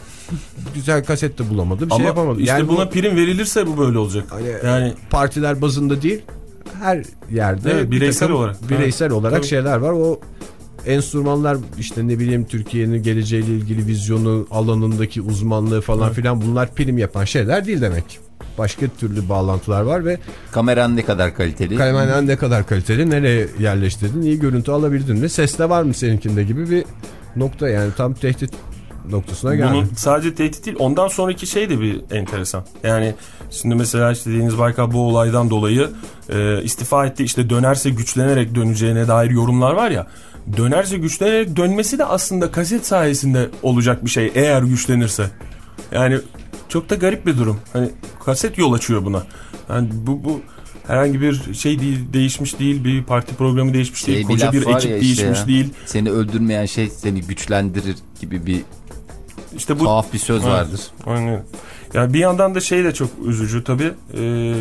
Güzel kaset de bulamadım, ama şey yapamadım. işte yani buna bu, prim verilirse bu böyle olacak. Hani yani partiler bazında değil, her yerde evet, bireysel takım, olarak bireysel evet, olarak tabii. şeyler var. O enstrümanlar işte ne bileyim Türkiye'nin geleceğiyle ilgili vizyonu, alanındaki uzmanlığı falan evet. filan, bunlar prim yapan şeyler değil demek. Başka türlü bağlantılar var ve kameran ne kadar kaliteli? Kameran ne kadar kaliteli, nereye yerleştirdin, iyi görüntü alabildin mi, ses de var mı seninkinde gibi bir nokta, yani tam tehdit noktasına geldi. Bunun sadece tehdit değil, ondan sonraki şey de bir enteresan. Yani şimdi mesela işte Deniz Baykal bu olaydan dolayı e, istifa etti, işte dönerse güçlenerek döneceğine dair yorumlar var ya. Dönerse güçlenerek dönmesi de aslında kaset sayesinde olacak bir şey eğer güçlenirse. Yani çok da garip bir durum. Hani kaset yol açıyor buna. Yani bu bu herhangi bir şey değil, değişmiş değil, bir parti programı değişmiş şey değil, bir koca bir ekip değişmiş işte değil. Seni öldürmeyen şey seni güçlendirir gibi bir işte bu tuhaf bir söz evet, vardır. Aynen. Yani bir yandan da şey de çok üzücü tabii. Ee,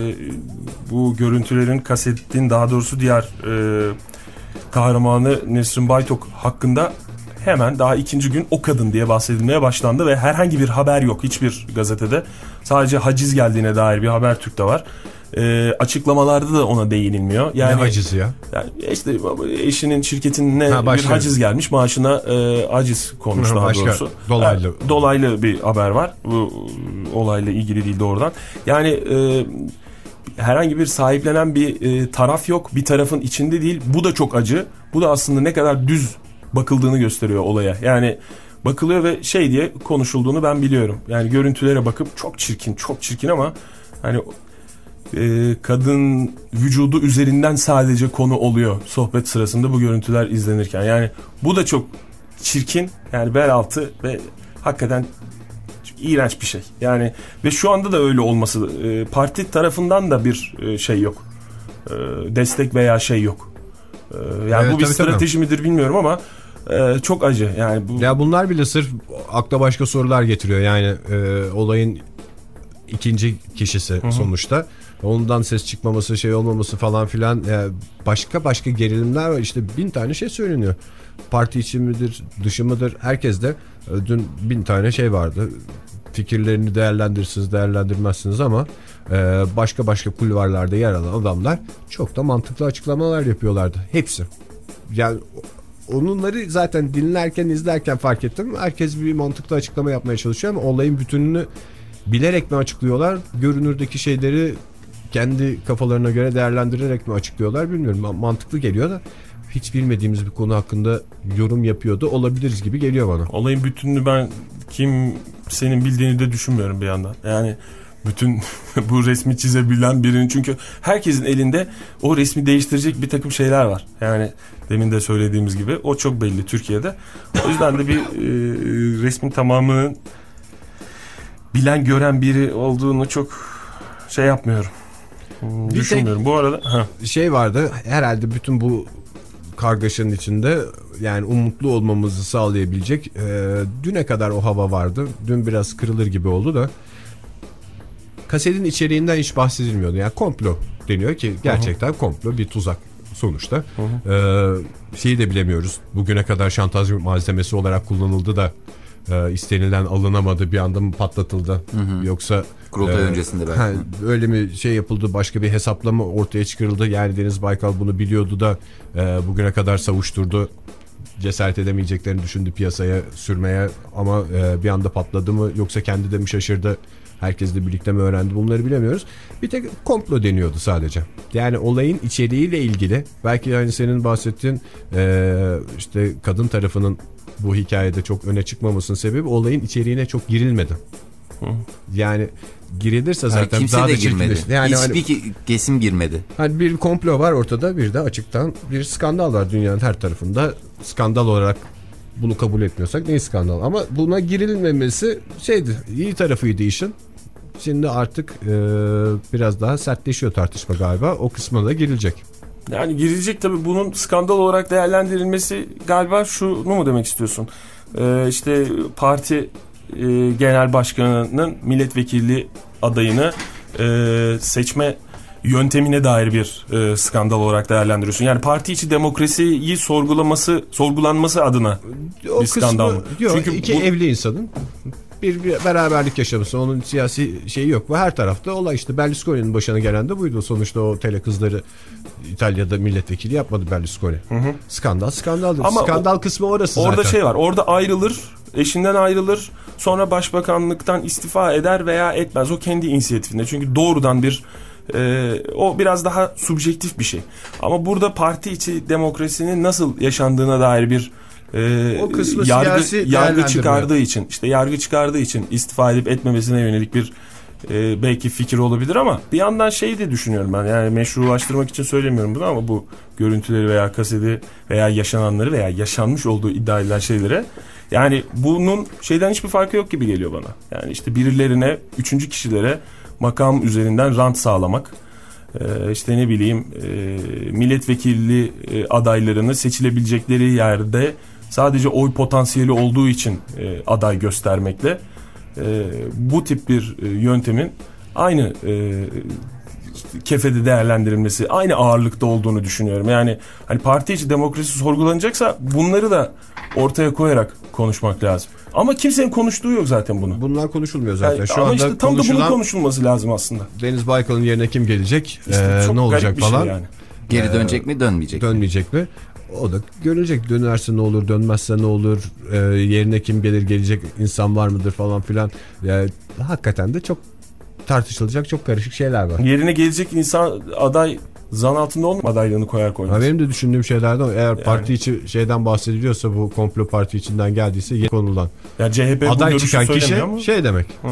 bu görüntülerin, kasetin daha doğrusu diğer e, kahramanı Nesrin Baytok hakkında hemen daha ikinci gün o kadın diye bahsedilmeye başlandı ve herhangi bir haber yok hiçbir gazetede. Sadece haciz geldiğine dair bir Habertürk'te var. E, açıklamalarda da ona değinilmiyor. Yani, ne hacizi ya? Yani işte eşinin şirketine ha, bir haciz gelmiş, maaşına e, haciz konmuş daha başka, doğrusu. Dolaylı. Yani, dolaylı bir haber var. Bu olayla ilgili değil doğrudan. Yani e, herhangi bir sahiplenen bir e, taraf yok. Bir tarafın içinde değil. Bu da çok acı. Bu da aslında ne kadar düz bakıldığını gösteriyor olaya. Yani bakılıyor ve şey diye konuşulduğunu ben biliyorum. Yani görüntülere bakıp çok çirkin, çok çirkin ama hani e, kadın vücudu üzerinden sadece konu oluyor sohbet sırasında bu görüntüler izlenirken. Yani bu da çok çirkin. Yani bel altı ve hakikaten iğrenç bir şey. Yani ve şu anda da öyle olması e, parti tarafından da bir e, şey yok. E, destek veya şey yok. E, yani evet, bu bir tabii, strateji tabii. midir bilmiyorum ama e, çok acı. Yani bu... Ya bunlar bile sırf akla başka sorular getiriyor. Yani e, olayın ikinci kişisi Hı-hı. sonuçta. Ondan ses çıkmaması, şey olmaması falan filan, e, başka başka gerilimler var. İşte bin tane şey söyleniyor. Parti içi midir, dışı mıdır? Herkes de e, dün bin tane şey vardı. Fikirlerini değerlendirirsiniz, değerlendirmezsiniz ama e, başka başka kulvarlarda yer alan adamlar çok da mantıklı açıklamalar yapıyorlardı. Hepsi. Yani onları zaten dinlerken, izlerken fark ettim. Herkes bir mantıklı açıklama yapmaya çalışıyor ama olayın bütününü bilerek mi açıklıyorlar? Görünürdeki şeyleri kendi kafalarına göre değerlendirerek mi açıklıyorlar bilmiyorum. Mantıklı geliyor da hiç bilmediğimiz bir konu hakkında yorum yapıyordu olabiliriz gibi geliyor bana. Olayın bütününü ben kim senin bildiğini de düşünmüyorum bir yandan. Yani bütün bu resmi çizebilen birinin, çünkü herkesin elinde o resmi değiştirecek bir takım şeyler var. Yani demin de söylediğimiz gibi o çok belli Türkiye'de. O yüzden de bir e, resmin tamamının bilen gören biri olduğunu çok şey yapmıyorum. Bir düşünmüyorum. Bu arada ha. şey vardı herhalde bütün bu kargaşanın içinde, yani umutlu olmamızı sağlayabilecek e, düne kadar o hava vardı. Dün biraz kırılır gibi oldu da kasetin içeriğinden hiç bahsedilmiyordu. Yani komplo deniyor ki gerçekten Hı-hı. komplo, bir tuzak sonuçta. Ee, şeyi de bilemiyoruz. Bugüne kadar şantaj malzemesi olarak kullanıldı da e, istenilen alınamadı, bir anda mı patlatıldı? Hı-hı. Yoksa kurultay e, öncesinde belki. Ha, öyle mi şey yapıldı, başka bir hesaplama ortaya çıkarıldı. Yani Deniz Baykal bunu biliyordu da e, bugüne kadar savuşturdu. Cesaret edemeyeceklerini düşündü piyasaya sürmeye ama e, bir anda patladı mı, yoksa kendi de mi şaşırdı? Herkesle birlikte mi öğrendi? Bunları bilemiyoruz. Bir tek komplo deniyordu sadece. Yani olayın içeriğiyle ilgili, belki yani senin bahsettiğin e, işte kadın tarafının bu hikayede çok öne çıkmamasının sebebi olayın içeriğine çok girilmedi. Hı. Yani girilirse zaten yani daha da girmedi. Yani hiçbir hani, kesim girmedi. Hani bir komplo var ortada, bir de açıktan bir skandal var dünyanın her tarafında. Skandal olarak bunu kabul etmiyorsak neyi skandal? Ama buna girilmemesi şeydi, iyi tarafıydı işin. Şimdi artık e, biraz daha sertleşiyor tartışma galiba. O kısmına da girilecek. Yani girilecek tabii. Bunun skandal olarak değerlendirilmesi galiba şunu mu demek istiyorsun? Ee, işte parti e, genel başkanının milletvekili adayını e, seçme yöntemine dair bir e, skandal olarak değerlendiriyorsun. Yani parti içi demokrasiyi sorgulaması, sorgulanması adına o bir skandal mı? Yok, çünkü iki bu... evli insanın bir, bir beraberlik yaşaması, onun siyasi şeyi yok. Ve her tarafta olay işte Berlusconi'nin başına gelen de buydu. Sonuçta o tele kızları İtalya'da milletvekili yapmadı Berlusconi. Hı hı. Skandal skandaldır. Ama skandal o, kısmı orası orada zaten. Orada şey var. Orada ayrılır, eşinden ayrılır. Sonra başbakanlıktan istifa eder veya etmez. O kendi inisiyatifinde. Çünkü doğrudan bir Ee, o biraz daha subjektif bir şey. Ama burada parti içi demokrasinin nasıl yaşandığına dair bir e, o kısmı yargı, yargı çıkardığı için, işte yargı çıkardığı için istifa edip etmemesine yönelik bir e, belki fikir olabilir ama bir yandan şeyi de düşünüyorum ben. Yani meşrulaştırmak için söylemiyorum bunu ama bu görüntüleri veya kaseti veya yaşananları veya yaşanmış olduğu iddia edilen şeylere, yani bunun şeyden hiçbir farkı yok gibi geliyor bana. Yani işte birilerine, üçüncü kişilere makam üzerinden rant sağlamak, ee, işte ne bileyim e, milletvekilliği e, adaylarını seçilebilecekleri yerde sadece oy potansiyeli olduğu için e, aday göstermekle e, bu tip bir e, yöntemin aynı e, kefede değerlendirilmesi, aynı ağırlıkta olduğunu düşünüyorum. Yani hani parti içi demokrasi sorgulanacaksa bunları da ortaya koyarak konuşmak lazım. Ama kimsenin konuştuğu yok zaten bunu. Bunlar konuşulmuyor zaten. Yani, Şu ama anda işte tam da bunun konuşulan konuşulması lazım aslında. Deniz Baykal'ın yerine kim gelecek? İşte Ee, ne olacak falan? Şey yani. Geri dönecek mi, dönmeyecek mi? Dönmeyecek mi? O da görülecek. Dönerse ne olur, dönmezse ne olur, ee, yerine kim gelir, gelecek insan var mıdır falan filan. Yani, hakikaten de çok tartışılacak çok karışık şeyler var. Yerine gelecek insan aday zan altında olma adaylığını koyar koymaz. Ha, benim de düşündüğüm şeylerden eğer yani. Parti içi şeyden bahsediliyorsa, bu komplo parti içinden geldiyse yeni konulan. Ya C H P aday çıkan kişi ama. şey demek. Hı.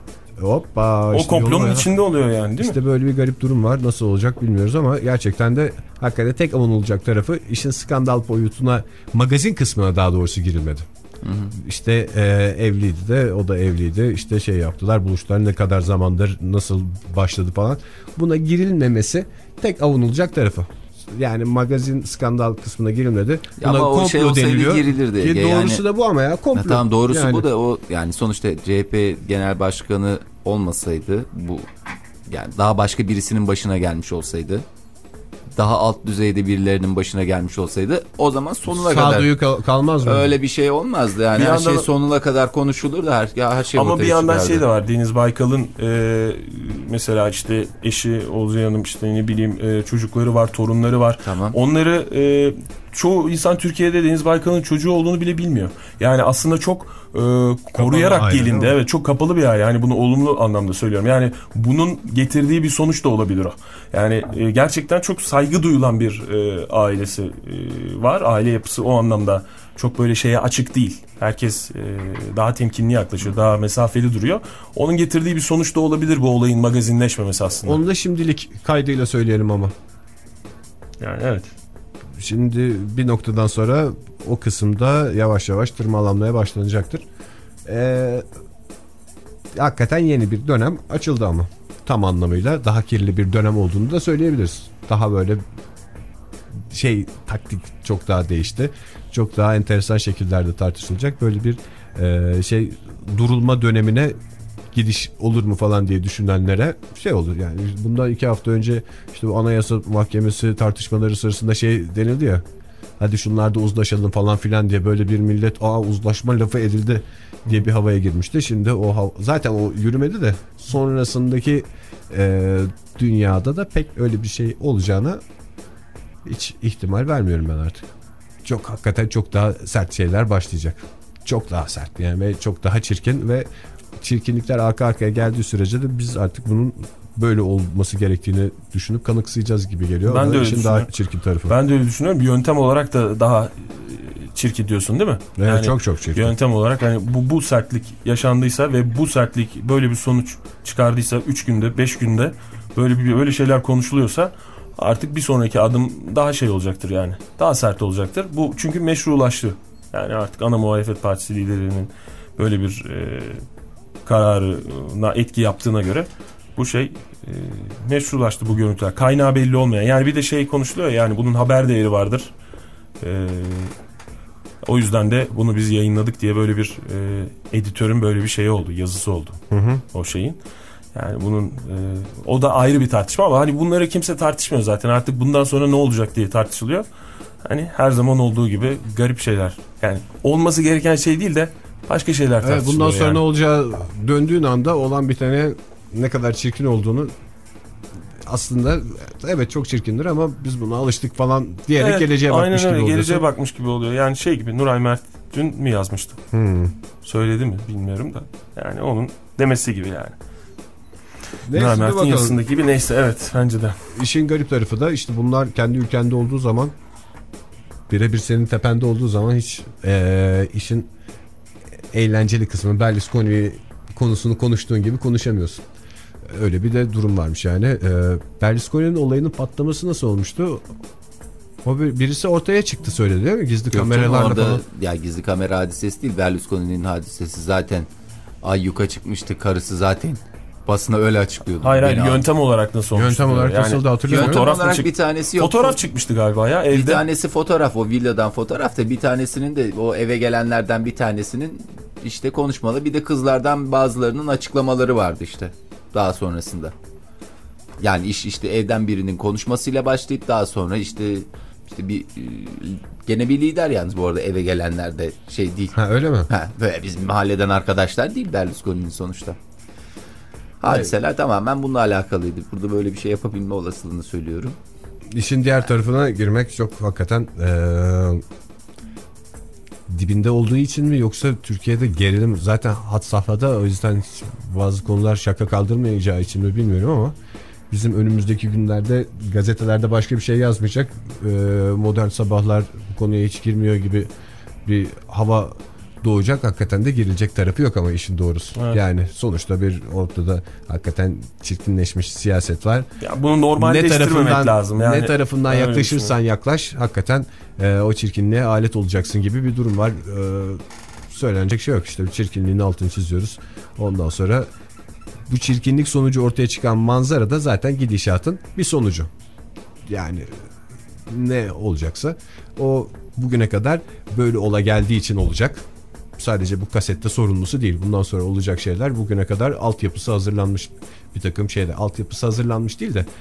Hoppa, o işte komplonun içinde oluyor yani, değil işte mi? İşte böyle bir garip durum var. Nasıl olacak bilmiyoruz ama gerçekten de hakikaten tek avunulacak tarafı işin skandal boyutuna, magazin kısmına daha doğrusu girilmedi. Hı hı. İşte e, evliydi de, o da evliydi. İşte şey yaptılar, buluştular, ne kadar zamandır, nasıl başladı falan. Buna girilmemesi tek avunulacak tarafı. Yani magazin skandal kısmına girilmedi. Buna ama o komplo şey olsaydı deniliyor. girilirdi. Ki doğrusu yani, da bu ama ya komplo. Ha, tamam doğrusu yani. Bu da o yani sonuçta C H P Genel Başkanı olmasaydı, bu yani daha başka birisinin başına gelmiş olsaydı, daha alt düzeyde birilerinin başına gelmiş olsaydı, o zaman sonuna Sağduyu kadar Sağduyu kal- kalmaz mı? Öyle bir şey olmazdı yani, bir her yandan, şey sonuna kadar konuşulur da her, her şey ama bir yandan çıkardı. şey de var, Deniz Baykal'ın e, mesela işte eşi Olcay Hanım, işte ne bileyim e, çocukları var, torunları var. Tamam. Onları e, çoğu insan Türkiye'de Deniz Baykal'ın çocuğu olduğunu bile bilmiyor. Yani aslında çok e, koruyarak aile, gelindi. Evet, çok kapalı bir aile. Yani bunu olumlu anlamda söylüyorum. Yani bunun getirdiği bir sonuç da olabilir o. Yani e, gerçekten çok saygı duyulan bir e, ailesi e, var. Aile yapısı o anlamda çok böyle şeye açık değil. Herkes e, daha temkinli yaklaşıyor, daha mesafeli duruyor. Onun getirdiği bir sonuç da olabilir bu olayın magazinleşmemesi aslında. Onu da şimdilik kaydıyla söyleyelim ama. Yani evet. Şimdi bir noktadan sonra o kısımda yavaş yavaş tırmalanmaya başlanacaktır. Ee, hakikaten yeni bir dönem açıldı ama tam anlamıyla daha kirli bir dönem olduğunu da söyleyebiliriz. Daha böyle şey, taktik çok daha değişti. Çok daha enteresan şekillerde tartışılacak. Böyle bir e, şey durulma dönemine gidiş olur mu falan diye düşünenlere şey olur yani. Bundan iki hafta önce işte bu Anayasa Mahkemesi tartışmaları sırasında şey denildi ya, hadi şunlarda uzlaşalım falan filan diye, böyle bir millet aa uzlaşma lafı edildi diye bir havaya girmişti. Şimdi o zaten o yürümedi de sonrasındaki e, dünyada da pek öyle bir şey olacağına hiç ihtimal vermiyorum ben artık. Çok hakikaten çok daha sert şeyler başlayacak. Çok daha sert yani ve çok daha çirkin ve çirkinlikler arka arkaya geldiği sürece de biz artık bunun böyle olması gerektiğini düşünüp kanıksayacağız gibi geliyor. Ben de öyle işin daha çirkin tarafı. Ben de öyle düşünüyorum. Bir yöntem olarak da daha çirkin diyorsun değil mi? Evet, yani çok çok çirkin. Yöntem olarak hani bu, bu sertlik yaşandıysa ve bu sertlik böyle bir sonuç çıkardıysa üç günde beş günde böyle bir böyle şeyler konuşuluyorsa artık bir sonraki adım daha şey olacaktır yani. Daha sert olacaktır. Bu çünkü meşrulaştı. Yani artık ana muhalefet partisi liderinin böyle bir e, kararına etki yaptığına göre bu şey e, meşrulaştı, bu görüntüler. Kaynağı belli olmayan. Yani bir de şey konuşuluyor ya, yani bunun haber değeri vardır. E, o yüzden de bunu biz yayınladık diye böyle bir e, editörün böyle bir şeyi oldu. Yazısı oldu. Hı hı. O şeyin. Yani bunun e, o da ayrı bir tartışma ama hani bunları kimse tartışmıyor zaten. Artık bundan sonra ne olacak diye tartışılıyor. Hani her zaman olduğu gibi garip şeyler. Yani olması gereken şey değil de başka şeyler tartışılıyor. Evet, bundan sonra yani. ne olacağı döndüğün anda olan bitene ne kadar çirkin olduğunu aslında evet çok çirkindir ama biz buna alıştık falan diyerek evet, geleceğe bakmış gibi oluyor. Geleceğe bakmış gibi oluyor. Yani şey gibi, Nuray Mert dün mü yazmıştı? Hmm. Söyledi mi bilmiyorum da. Yani onun demesi gibi yani. Nuray Mert'in yazısındaki gibi, neyse evet bence de. İşin garip tarafı da işte bunlar kendi ülkende olduğu zaman, birebir senin tepende olduğu zaman hiç ee, işin eğlenceli kısmı, Berlusconi konusunu konuştuğun gibi konuşamıyorsun. Öyle bir de durum varmış yani. Ee, Berlusconi'nin olayının patlaması nasıl olmuştu? O bir, birisi ortaya çıktı söyledi değil mi? Gizli Yok, kameralarla orada, falan. Ya gizli kamera hadisesi değil, Berlusconi'nin hadisesi zaten ayyuka çıkmıştı. Karısı zaten basına öyle açıklıyordu. Hayır hayır, yöntem olarak nasıl olmuştu? Yöntem olarak yani, nasıl da hatırlamıyorum. Yöntem olarak çık- bir tanesi yok. Fotoğraf çıkmıştı galiba ya evde. Bir tanesi fotoğraf, o villadan fotoğraf da, bir tanesinin de o eve gelenlerden bir tanesinin işte konuşmalı, bir de kızlardan bazılarının açıklamaları vardı işte daha sonrasında. Yani iş işte evden birinin konuşmasıyla başlayıp daha sonra işte İşte bir gene bir lider yalnız bu arada eve gelenler de şey değil. Ha öyle mi? Ha, böyle bizim mahalleden arkadaşlar değil Berlusconi'nin sonuçta. Hadiseler evet. Tamamen bununla alakalıydı. Burada böyle bir şey yapabilme olasılığını söylüyorum. İşin diğer tarafına girmek çok hakikaten ee, dibinde olduğu için mi yoksa Türkiye'de gerilim zaten had safhada, o yüzden bazı konular şaka kaldırmayacağı için mi bilmiyorum ama bizim önümüzdeki günlerde gazetelerde başka bir şey yazmayacak. Ee, Modern Sabahlar bu konuya hiç girmiyor gibi bir hava doğacak. Hakikaten de girilecek tarafı yok ama işin doğrusu. Evet. Yani sonuçta bir ortada hakikaten çirkinleşmiş siyaset var. Ya bunu normalleştirmemek lazım. Yani. Ne tarafından evet, yaklaşırsan evet. yaklaş hakikaten e, o çirkinliğe alet olacaksın gibi bir durum var. E, söylenecek şey yok. İşte çirkinliğin altını çiziyoruz. Ondan sonra bu çirkinlik sonucu ortaya çıkan manzara da zaten gidişatın bir sonucu. Yani ne olacaksa o bugüne kadar böyle ola geldiği için olacak. Sadece bu kasette sorumlusu değil. Bundan sonra olacak şeyler bugüne kadar altyapısı hazırlanmış bir takım şeyler. Altyapısı hazırlanmış değil de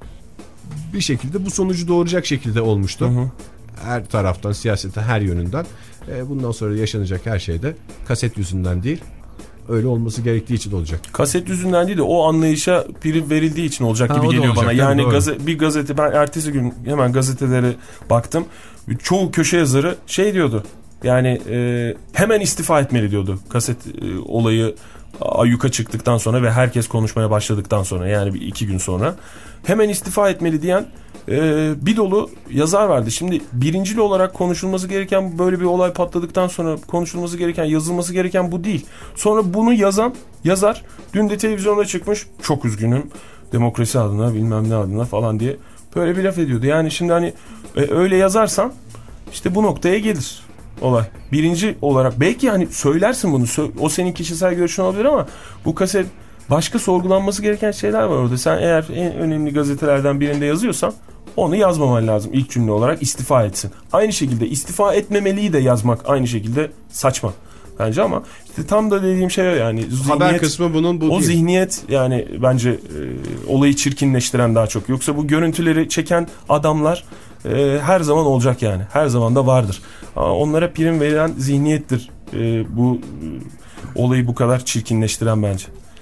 bir şekilde bu sonucu doğuracak şekilde olmuştu. Hı hı. Her taraftan, siyasete her yönünden. Bundan sonra yaşanacak her şey de kaset yüzünden değil, öyle olması gerektiği için olacak. Kaset yüzünden değil de o anlayışa prim verildiği için olacak ha, gibi geliyor olacak, bana. Yani gazete, bir gazete, ben ertesi gün hemen gazetelere baktım. Çoğu köşe yazarı şey diyordu. Yani e, hemen istifa etmeli diyordu kaset e, olayı ayyuka çıktıktan sonra ve herkes konuşmaya başladıktan sonra, yani bir iki gün sonra hemen istifa etmeli diyen e, bir dolu yazar vardı. Şimdi birincil olarak konuşulması gereken, böyle bir olay patladıktan sonra konuşulması gereken, yazılması gereken bu değil. Sonra bunu yazan yazar dün de televizyonda çıkmış, çok üzgünüm demokrasi adına bilmem ne adına falan diye böyle bir laf ediyordu. Yani şimdi hani e, öyle yazarsan işte bu noktaya gelir olay. Birinci olarak belki hani söylersin bunu, o senin kişisel görüşün olabilir ama bu kaset başka sorgulanması gereken şeyler var orada. Sen eğer en önemli gazetelerden birinde yazıyorsan onu yazmaman lazım ilk cümle olarak, istifa etsin. Aynı şekilde istifa etmemeliyi de yazmak aynı şekilde saçma bence ama işte tam da dediğim şey yani zihniyet, haber kısmı bunun bu o değil. Zihniyet yani bence e, olayı çirkinleştiren daha çok. Yoksa bu görüntüleri çeken adamlar e, her zaman olacak yani. Her zaman da vardır. Ama onlara prim verilen zihniyettir e, bu e, olayı bu kadar çirkinleştiren bence.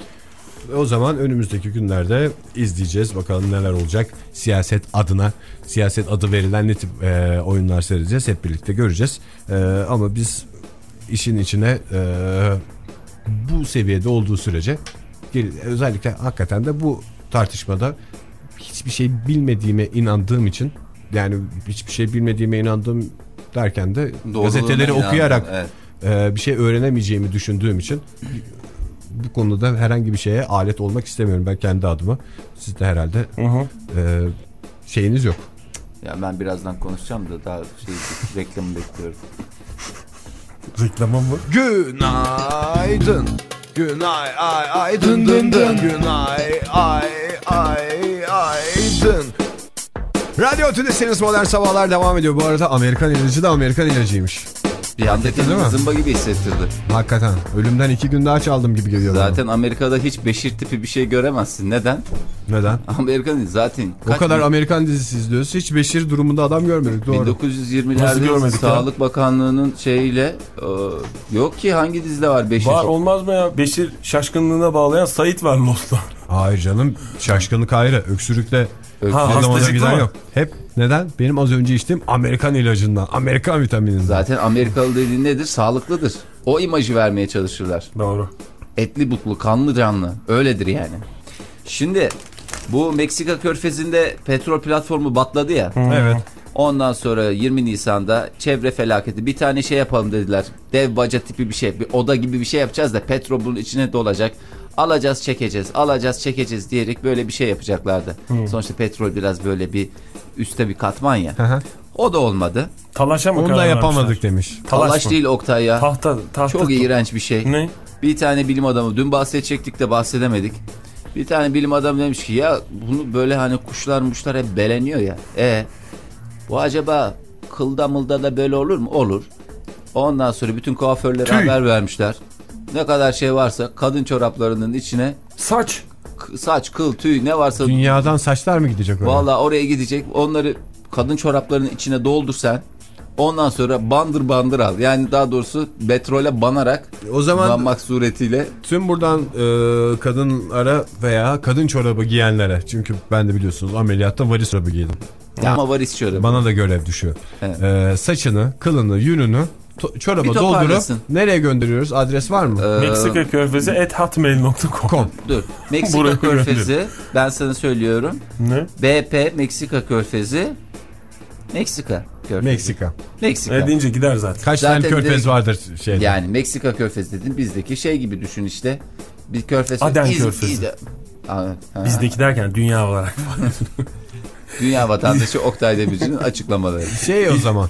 O zaman önümüzdeki günlerde izleyeceğiz. Bakalım neler olacak. Siyaset adına, siyaset adı verilen ne tip e, oyunlar seyredeceğiz. Hep birlikte göreceğiz. E, ama biz işin içine e, bu seviyede olduğu sürece, özellikle hakikaten de bu tartışmada hiçbir şey bilmediğime inandığım için, yani hiçbir şey bilmediğime inandığım derken de doğruluğuna gazeteleri okuyarak evet. e, bir şey öğrenemeyeceğimi düşündüğüm için bu konuda herhangi bir şeye alet olmak istemiyorum ben kendi adıma. Siz de herhalde hı hı. E, şeyiniz yok. Ya ben birazdan konuşacağım da daha şey reklamı bekliyorum. Reklamı mı? Günaydın. Günay ay ay dın dın dın. Günay ay ay ay dın. Radyo Tülesi'niz Modern Sabahlar devam ediyor. Bu arada Amerikan ilacı da Amerikan ilacıymış. Bir anda kendimi zımba gibi hissettirdi. Hakikaten. Ölümden iki gün daha çaldım gibi geliyor. Zaten bana. Amerika'da hiç Beşir tipi bir şey göremezsin. Neden? Neden? Amerikan zaten. O kadar bin... Amerikan dizisi izliyoruz. Hiç Beşir durumunda adam görmedik. Doğru. bin dokuz yüz yirmilerde Sağlık ya? Bakanlığı'nın şeyiyle e, yok ki hangi dizide var Beşir? Var olmaz mı ya? Beşir şaşkınlığına bağlayan Sait var Lost'ta. Hayır canım. Şaşkınlık ayrı. Öksürükle ha, giden yok. Hep neden? Benim az önce içtiğim Amerikan ilacından, Amerikan vitamininden. Zaten Amerikalı dediğin nedir? Sağlıklıdır. O imajı vermeye çalışırlar. Doğru. Etli butlu, kanlı canlı. Öyledir yani. Şimdi bu Meksika Körfezi'nde petrol platformu batladı ya. Hı. Evet. Ondan sonra yirmi Nisan'da çevre felaketi, bir tane şey yapalım dediler. Dev baca tipi bir şey, bir oda gibi bir şey yapacağız da petrol bunun içine dolacak. Alacağız çekeceğiz, alacağız çekeceğiz diyerek böyle bir şey yapacaklardı. Hı. Sonuçta petrol biraz böyle bir üstte bir katman ya. Hı hı. O da olmadı. Talaşa mı? Onu da yapamadık demiş. Talaş, Talaş değil Oktay ya. Tahta, tahta. Çok iğrenç bir şey. Ne? Bir tane bilim adamı, dün bahsedecektik de bahsedemedik. Bir tane bilim adamı demiş ki ya bunu böyle hani kuşlar muşlar hep beleniyor ya. E bu acaba kılda mılda da böyle olur mu? Olur. Ondan sonra bütün kuaförlere Tüy. haber vermişler. Ne kadar şey varsa kadın çoraplarının içine saç, saç, kıl, tüy ne varsa. Dünyadan saçlar mı gidecek oraya? Vallahi oraya gidecek. Onları kadın çoraplarının içine doldur sen. Ondan sonra bandır bandır al. Yani daha doğrusu petrole banarak o zaman banmak suretiyle. Tüm buradan e, kadınlara veya kadın çorabı giyenlere, çünkü ben de biliyorsunuz ameliyatta varis çorabı giydim. Ya ama varis çorabı. Bana da görev düşüyor. Evet. E, saçını, kılını, yününü çoraba doldurup nereye gönderiyoruz? Adres var mı? Ee, Meksika Körfezi et hotmail nokta com. Dur. Meksika Körfezi ben sana söylüyorum. Ne? B P Meksika Körfezi. Meksika Körfezi. Meksika. Meksika. Ne deyince gider zaten. Kaç zaten tane körfez de, vardır şeyde? Yani Meksika Körfezi dedin, bizdeki şey gibi düşün işte. Bir körfez. Aden İz, Körfezi. İz, bizdeki derken dünya olarak. Dünya vatandaşı Oktay Demirci'nin açıklamaları. Şey o zaman.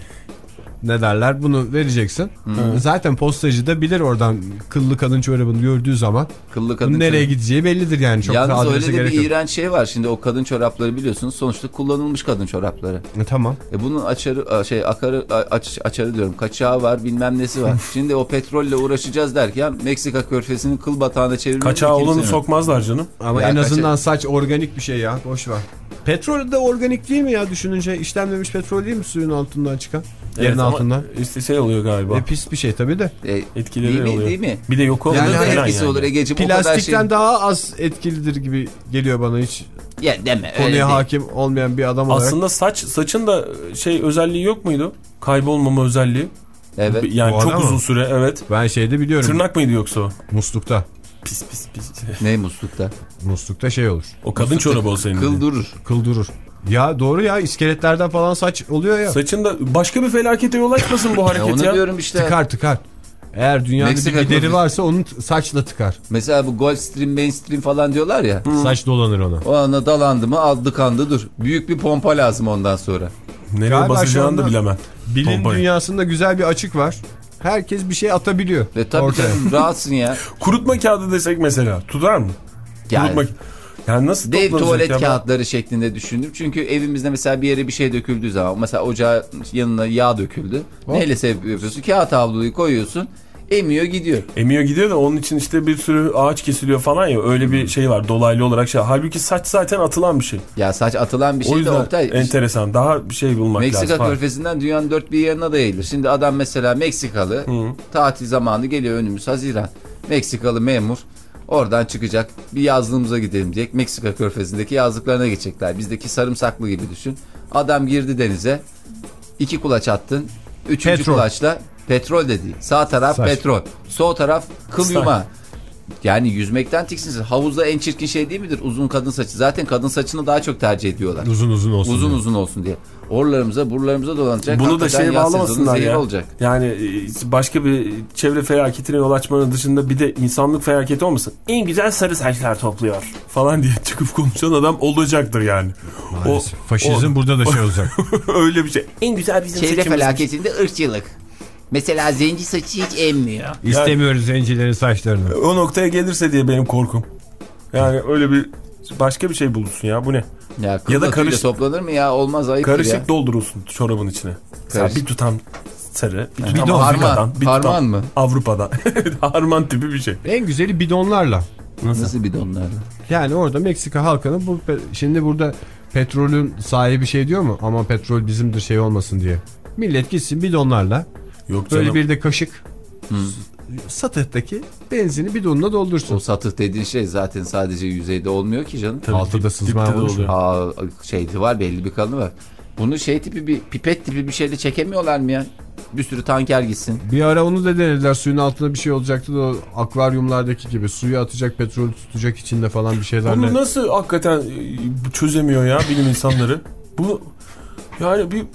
Ne derler? Bunu vereceksin. Hı. Zaten postacı da bilir oradan kıllı kadın çorabını gördüğü zaman. Kıllı kadın nereye çorabı gideceği bellidir yani. Çok yalnız öyle de bir yok. iğrenç şey var. Şimdi o kadın çorapları biliyorsunuz sonuçta kullanılmış kadın çorapları. E, tamam. E bunun açarı şey akarı aç, açarı diyorum. Kaçağı var, bilmem nesi var. Şimdi o petrolle uğraşacağız derken Meksika Körfezi'nin kıl batağına çevirmek. Kaçağı olanı sokmazlar canım. Ama ya en kaça... azından saç organik bir şey ya. Boş ver. Petrol de organik değil mi ya düşününce? İşlenmemiş petrol değil mi suyun altından çıkan? Evet, yerin altından. İşte şey oluyor galiba. E, pis bir şey tabii de. E, Etkileri değil mi, oluyor. Değil mi? Bir de yok oluyor. Yani, yani etkisi yani. olur Egeciğim. Plastikten şey... daha az etkilidir gibi geliyor bana hiç. Ya deme. Konuya hakim olmayan bir adam olarak. Aslında saç saçın da şey özelliği yok muydu? Kaybolmama özelliği. Evet. Yani çok uzun mı? Süre evet. Ben şeyde biliyorum. Tırnak mıydı yoksa o? Muslukta. Pis pis pis. Ne muslukta? Muslukta şey olur. O kadın muslukta çorabı olsaydı. Kıl durur. Kıl durur. Ya doğru ya, iskeletlerden falan saç oluyor ya. Saçında başka bir felakete yol açmasın bu hareket ya. Onu ya. diyorum işte. Tıkar tıkar. Eğer dünyanın Meksika bir gideri varsa onun saçla tıkar. Mesela bu Gulfstream, Mainstream falan diyorlar ya. Hmm. Saç dolanır ona. O ana dalandı mı aldı kandı dur. Büyük bir pompa lazım ondan sonra. Nereye galiba basacağını da bilemem. Bilim Pompayı. Dünyasında güzel bir açık var. Herkes bir şey atabiliyor. Ve tabii canım rahatsın ya. Kurutma kağıdı desek mesela tutar mı? Yani. Kurutma... Yani nasıl dev tuvalet ya kağıtları ben... şeklinde düşündüm. Çünkü evimizde mesela bir yere bir şey döküldüğü zaman, mesela ocağın yanına yağ döküldü. Hop. Neyle sebep yapıyorsun? Kağıt havluyu koyuyorsun. Emiyor gidiyor. Emiyor gidiyor da onun için işte bir sürü ağaç kesiliyor falan ya. Öyle bir şey var dolaylı olarak şey. Halbuki saç zaten atılan bir şey. Ya saç atılan bir şey o yüzden de Oktay. enteresan. Daha bir şey bulmak Meksika lazım. Meksika Körfezi'nden dünyanın dört bir yanına da yayılır. Şimdi adam mesela Meksikalı. Hı. Tatil zamanı geliyor, önümüz Haziran. Meksikalı memur. Oradan çıkacak, bir yazlığımıza gidelim diye Meksika Körfezi'ndeki yazlıklarına geçecekler. Bizdeki sarımsaklı gibi düşün. Adam girdi denize, iki kulaç attın, üçüncü petrol. Kulaçla petrol de değil. Sağ taraf saç. Petrol, sol taraf kıl yumağı. Yani yüzmekten tiksiniz. Havuzda en çirkin şey değil midir? Uzun kadın saçı. Zaten kadın saçını daha çok tercih ediyorlar. Uzun uzun olsun. Uzun diye. uzun olsun diye. Orlarımıza, buralarımıza dolanacak. Bunu da şeye bağlamasınlar ya. Olacak. Yani başka bir çevre felaketine yol açmanın dışında bir de insanlık felaketi olmasın. En güzel sarı saçlar topluyor falan diye çıkıp konuşan adam olacaktır yani. Maalesef. O, faşizm o, burada da şey olacak. Öyle bir şey. En güzel bizim çevre felaketinde ırkçılık. Mesela zenci saçı hiç emmiyor. İstemiyoruz yani, zencilerin saçlarını. O noktaya gelirse diye benim korkum. Yani öyle bir başka bir şey bulursun ya, bu ne? Ya, ya da karışık toplanır mı ya, olmaz, ayıptır ya. Karışık doldurursun çorabın içine. Bir tutam sarı, bir tutam bidon, Afrika'dan, bir harman tutam mı? Avrupa'dan. Harman tipi bir şey. En güzeli bidonlarla. Nasıl, Nasıl bidonlarla? Yani orada Meksika halkının bu şimdi burada petrolün sahibi şey diyor mu? Ama petrol bizimdir şey olmasın diye. Millet gitsin bidonlarla. Yok böyle canım. Bir de kaşık. Hmm. Satıhtaki benzini bidonuna doldursun. O satıh dediğin şey zaten sadece yüzeyde olmuyor ki canım. Tabii, altıda sızma oluyor. Aa, şeydi var, belli bir kalını var. Bunu şey tipi bir pipet tipi bir şeyle çekemiyorlar mı ya? Bir sürü tanker gitsin. Bir ara onu da denediler, suyun altında bir şey olacaktı da o akvaryumlardaki gibi suyu atacak, petrol tutacak içinde falan bir şeylerle. Bunu nasıl hakikaten çözemiyor ya bilim insanları? Bu yani bir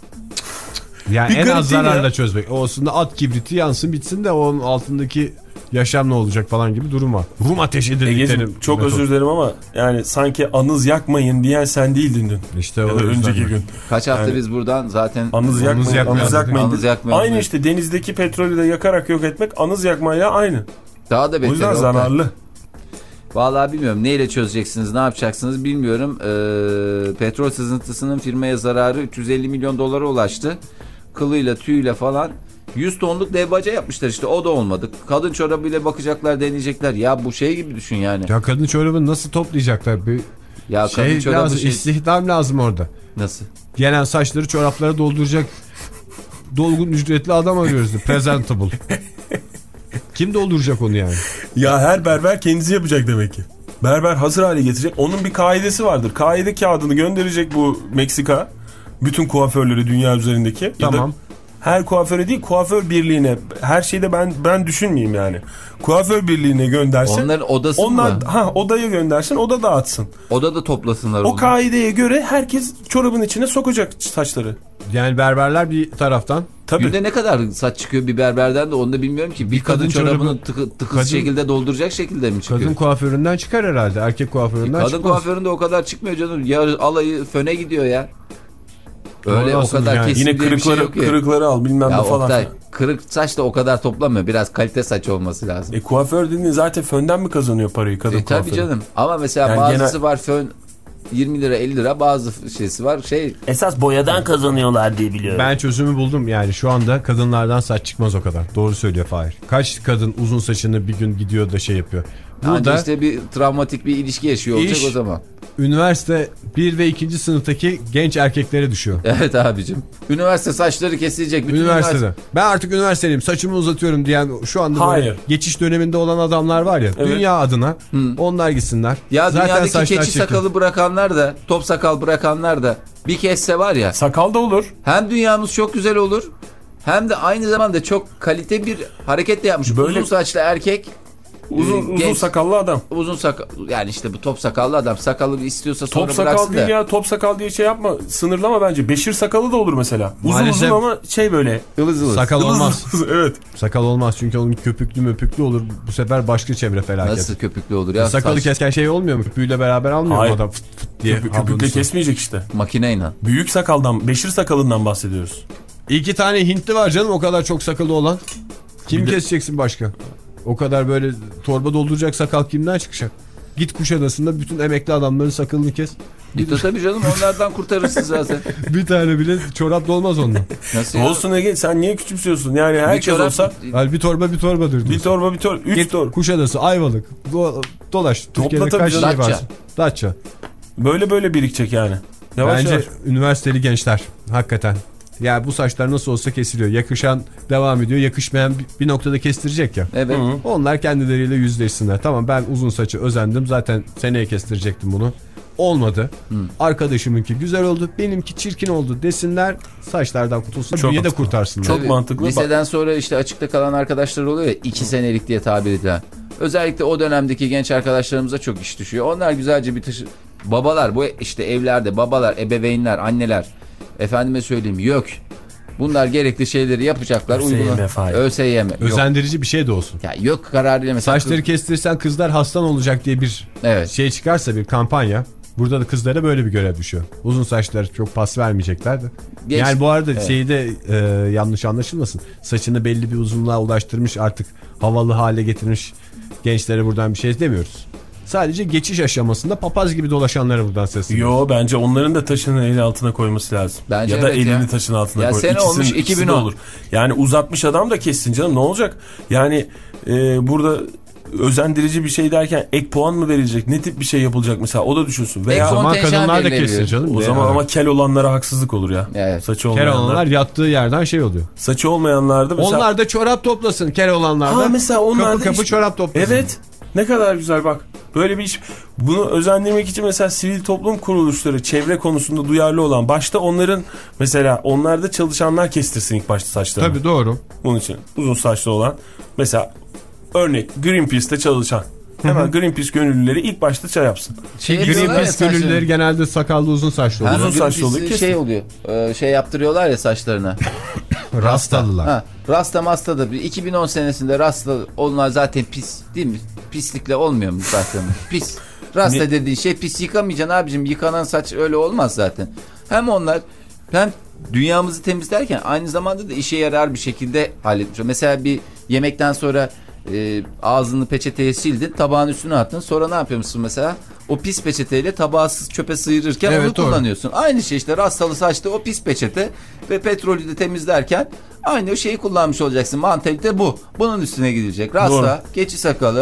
yani bir en az zararla çözmek. Olsun da at kibriti yansın bitsin de onun altındaki yaşam ne olacak falan gibi durum var. Rum ateşi dediklerim. Çok metot. Özür dilerim ama yani sanki anız yakmayın diyen sen değildin dün. İşte ya o önceki gün. Kaç hafta yani, biz buradan zaten anız yakmayın. Anız yakmayın. Anız yakmayın. Anız yakmayın. Aynı işte denizdeki petrolü de yakarak yok etmek anız yakmayla aynı. Daha da beter. O yüzden zararlı. Vallahi bilmiyorum neyle çözeceksiniz, ne yapacaksınız bilmiyorum. Ee, petrol sızıntısının firmaya zararı üç yüz elli milyon dolara ulaştı. Kılıyla tüyüyle falan yüz tonluk dev baca yapmışlar işte, o da olmadı. Kadın çorabıyla bakacaklar, deneyecekler. Ya bu şey gibi düşün yani. Ya kadın çorabını nasıl toplayacaklar? Bir Ya kadın Şey çorabı lazım, şey... istihdam lazım orada. Nasıl? Gelen saçları çoraplara dolduracak dolgun ücretli adam arıyoruz. Presentable. Kim dolduracak onu yani? Ya her berber kendisi yapacak demek ki. Berber hazır hale getirecek. Onun bir kaidesi vardır. Kaide kağıdını gönderecek bu Meksika. Bütün kuaförleri dünya üzerindeki. Tamam. Ya da her kuaföre değil, kuaför birliğine. Her şeyde ben ben düşünmeyeyim yani. Kuaför birliğine göndersin. Onların odası onlar, mı? Ha, odaya göndersin, oda dağıtsın. Odada toplasınlar O onu. kaideye göre herkes çorabın içine sokacak saçları. Yani berberler bir taraftan. Tabii. Günde ne kadar saç çıkıyor bir berberden de onu da bilmiyorum ki. Bir, bir kadın, kadın çorabını çorabı, tıkı, tıkız kadın, şekilde dolduracak şekilde mi çıkıyor? Kadın kuaföründen çıkar herhalde. Erkek kuaföründen e, Kadın çıkmaz. kuaföründe o kadar çıkmıyor canım. Ya alayı föne gidiyor ya. Öyle o kadar yani. kesin Yine bir kırıkları, şey yok ya. kırıkları al bilmem Ya ne falan. Oktay, kırık saç da o kadar toplamıyor. Biraz kalite saç olması lazım. E kuaför dediğin zaten fönden mi kazanıyor parayı kadın E, kuaförü? tabii canım. Ama mesela Yani bazısı genel... var fön yirmi lira elli lira, bazı şeysi var şey. Esas boyadan kazanıyorlar diye biliyorum. Ben çözümü buldum. Yani şu anda kadınlardan saç çıkmaz o kadar. Doğru söylüyor Fahir. Kaç kadın uzun saçını bir gün gidiyor da şey yapıyor. Burada işte bir travmatik bir ilişki yaşıyor olacak iş, o zaman. Üniversite bir ve ikinci sınıftaki genç erkeklere düşüyor. Evet abicim. Üniversite saçları kesilecek. Bütün Üniversitede. üniversite... Ben artık üniversiteliyim, saçımı uzatıyorum diyen şu anda Hayır. böyle geçiş döneminde olan adamlar var ya. Evet. Dünya adına Hı. onlar gitsinler. Ya Zaten dünyadaki saçlar keçi çirkin. sakalı bırakanlar da, top sakal bırakanlar da bir kesse var ya. Sakal da olur. Hem dünyamız çok güzel olur, hem de aynı zamanda çok kalite bir hareket de yapmış. Böyle- Uzun saçlı erkek, Uzun, e, uzun genç, sakallı adam. uzun sakal, yani işte bu top sakallı adam sakalı istiyorsa sonra Top sakal bıraksın değil da. ya, top sakal diye şey yapma, sınırlama bence. Beşir sakalı da olur mesela. Uzun Maalesef- uzun ama şey böyle. Ilız ılız. Sakal olmaz. Evet. Sakal olmaz çünkü onun köpüklü möpüklü olur. Bu sefer başka çevre felaket. Nasıl köpüklü olur ya? Sakalı Saç, kesken şey olmuyor mu? Köpüğüyle beraber almıyor Hayır. mu adam fıt fıt diye? Köpük, köpükle havlunun üstüne? kesmeyecek işte. makineyle. Büyük sakaldan, Beşir sakalından bahsediyoruz. İki tane Hintli var canım o kadar çok sakalı olan. Kim Bir de- keseceksin başka? O kadar böyle torba dolduracak sakal kimden çıkacak? Git Kuşadası'nda bütün emekli adamların sakalını kes. Bir tabii canım, onlardan kurtarırsın zaten. Bir tane bile çorap dolmaz ondan. Nasıl ya? Olsun Ege, sen niye küçümsüyorsun? Yani herkes çorap- olsa Yani bir torba bir torbadır diyorsun. bir torba bir torba, üç Git torba. Kuşadası, Ayvalık, do dolaş. Türkiye'de tabii kaç canım. şey Datça. var? Datça. Böyle böyle birikecek yani. Yavaş Bence yavaş. üniversiteli gençler hakikaten. Ya bu saçlar nasıl olsa kesiliyor. Yakışan devam ediyor. Yakışmayan bir- bir noktada kestirecek ya. Evet. Hı. Onlar kendileriyle yüzleşsinler. Tamam ben uzun saçı özendim. Zaten seneye kestirecektim bunu. Olmadı. Hı. Arkadaşımınki güzel oldu. Benimki çirkin oldu desinler. Saçlardan kurtulsun. Çok Büyüye de mantıklı. kurtarsınlar. Çok Tabii, mantıklı. Liseden sonra işte açıkta kalan arkadaşlar oluyor ya, iki senelik diye tabir edilen. Özellikle o dönemdeki genç arkadaşlarımıza çok iş düşüyor. Onlar güzelce bir taşı... Babalar, bu işte evlerde babalar, ebeveynler, anneler, efendime söyleyeyim yok. Bunlar gerekli şeyleri yapacaklar. ÖSYM uygula- Fahir. ÖSYM. Yok. Özendirici bir şey de olsun. Ya yok kararıyla mesela. Saçları kestirirsen kızlar hastan olacak diye bir Evet. şey çıkarsa, bir kampanya. Burada da kızlara böyle bir görev düşüyor. Uzun saçlar çok pas vermeyecekler de. Geç- Yani bu arada Evet. şeyi de e, yanlış anlaşılmasın. Saçını belli bir uzunluğa ulaştırmış, artık havalı hale getirmiş gençlere buradan bir şey demiyoruz. Sadece geçiş aşamasında papaz gibi dolaşanlara buradan sesleniyoruz. Yo, bence onların da taşını el altına koyması lazım. Bence ya da evet elini ya. taşın altına Ya koy. sene İkisinin- olmuş ikisi iki bin de on. olur. Yani uzatmış adam da kessin canım, ne olacak? Yani e, burada özendirici bir şey derken ek puan mı verilecek? Ne tip bir şey yapılacak mesela? O da düşünsün. Veya Ek O zaman kontenjan kadınlar da verilebilir. kessin canım. o zaman ama kel olanlara haksızlık olur ya. Evet. Saçı Kel olmayanlar. olanlar yattığı yerden şey oluyor. Saçı olmayanlar da mesela. Onlar da çorap toplasın, kel olanlar da. Ha, mesela onlar kapı da kapı işte- çorap toplasın. Evet. Ne kadar güzel bak. Böyle bir iş. Bunu özendirmek için mesela sivil toplum kuruluşları çevre konusunda duyarlı olan, başta onların mesela onlarda çalışanlar kestirsin ilk başta saçlarını. Tabii doğru. Bunun için uzun saçlı olan mesela örnek Greenpeace'te çalışan. Hemen Greenpeace gönüllüleri ilk başta şey yapsın. Şey diyorlar ya, Greenpeace saçlarını- gönüllüleri genelde sakallı uzun saçlı Ha, oluyor. Uzun saçlı Greenpeace oluyor, şey kesin. oluyor. e, Şey yaptırıyorlar ya saçlarına. Rastalılar. Ha, Rasta Masta da bir iki bin on senesinde Rasta, onlar zaten pis değil mi? Pislikle olmuyor mu zaten? Pis. Rasta Ne? dediğin şey pis, yıkamayacaksın abicim. Yıkanan saç öyle olmaz zaten. Hem onlar hem dünyamızı temizlerken aynı zamanda da işe yarar bir şekilde halletmiş. Mesela bir yemekten sonra e, ağzını peçeteye sildin, tabağın üstüne attın. Sonra ne yapıyormuşsun mesela? O pis peçeteyle tabağı çöpe sıyırırken Evet, onu doğru. kullanıyorsun. Aynı şey işte, rastalı saçta o pis peçete ve petrolü de temizlerken aynı şeyi kullanmış olacaksın. Mantalite bu. Bunun üstüne gidecek. Rasta, Doğru. keçi sakalı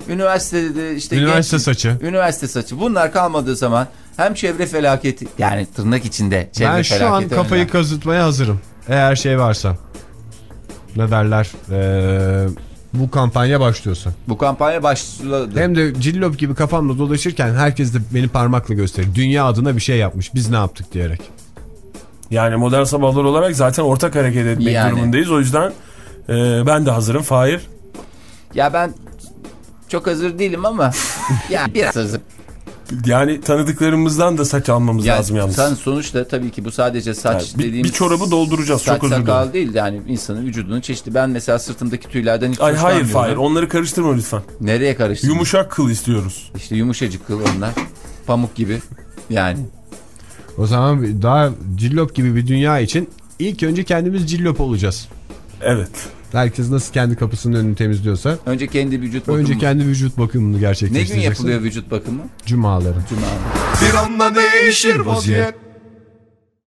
üniversitede işte Üniversite genç, saçı. Üniversite saçı. Bunlar kalmadığı zaman hem çevre felaketi, yani tırnak içinde çevre Ben felaketi. şu an kafayı önler. kazıtmaya hazırım. Eğer şey varsa. Ne derler? Ee, bu kampanya başlıyorsa. Bu kampanya başladı. Hem de cillop gibi kafamla dolaşırken herkes de beni parmakla gösterir. Dünya adına bir şey yapmış. Biz ne yaptık diyerek. Yani modern sabahlar olarak zaten ortak hareket etmek Yani. durumundayız. O yüzden e, ben de hazırım. Fahir. Ya ben çok hazır değilim ama ya biraz hazır. Yani tanıdıklarımızdan da saç almamız Yani lazım yalnız. sen sonuçta tabii ki bu sadece saç Yani bir, dediğimiz... bir çorabı dolduracağız. Saç Çok özür sakal dilerim. değil yani insanın vücudunun çeşitli. Ben mesela sırtımdaki tüylerden hiç Ay hayır hoşlanmıyorum. Fahir, onları karıştırma lütfen. Nereye karıştın? Yumuşak kıl istiyoruz. İşte yumuşacık kıl onlar. Pamuk gibi. Yani. O zaman daha cillop gibi bir dünya için ilk önce kendimiz cillop olacağız. Evet. Herkes nasıl kendi kapısının önünü temizliyorsa Önce kendi vücut bakımı. önce kendi vücut bakımını Ne gerçekleştireceksin. gün yapılıyor vücut bakımı? Cumaları. Cuma. Bir anda değişir vaziyet.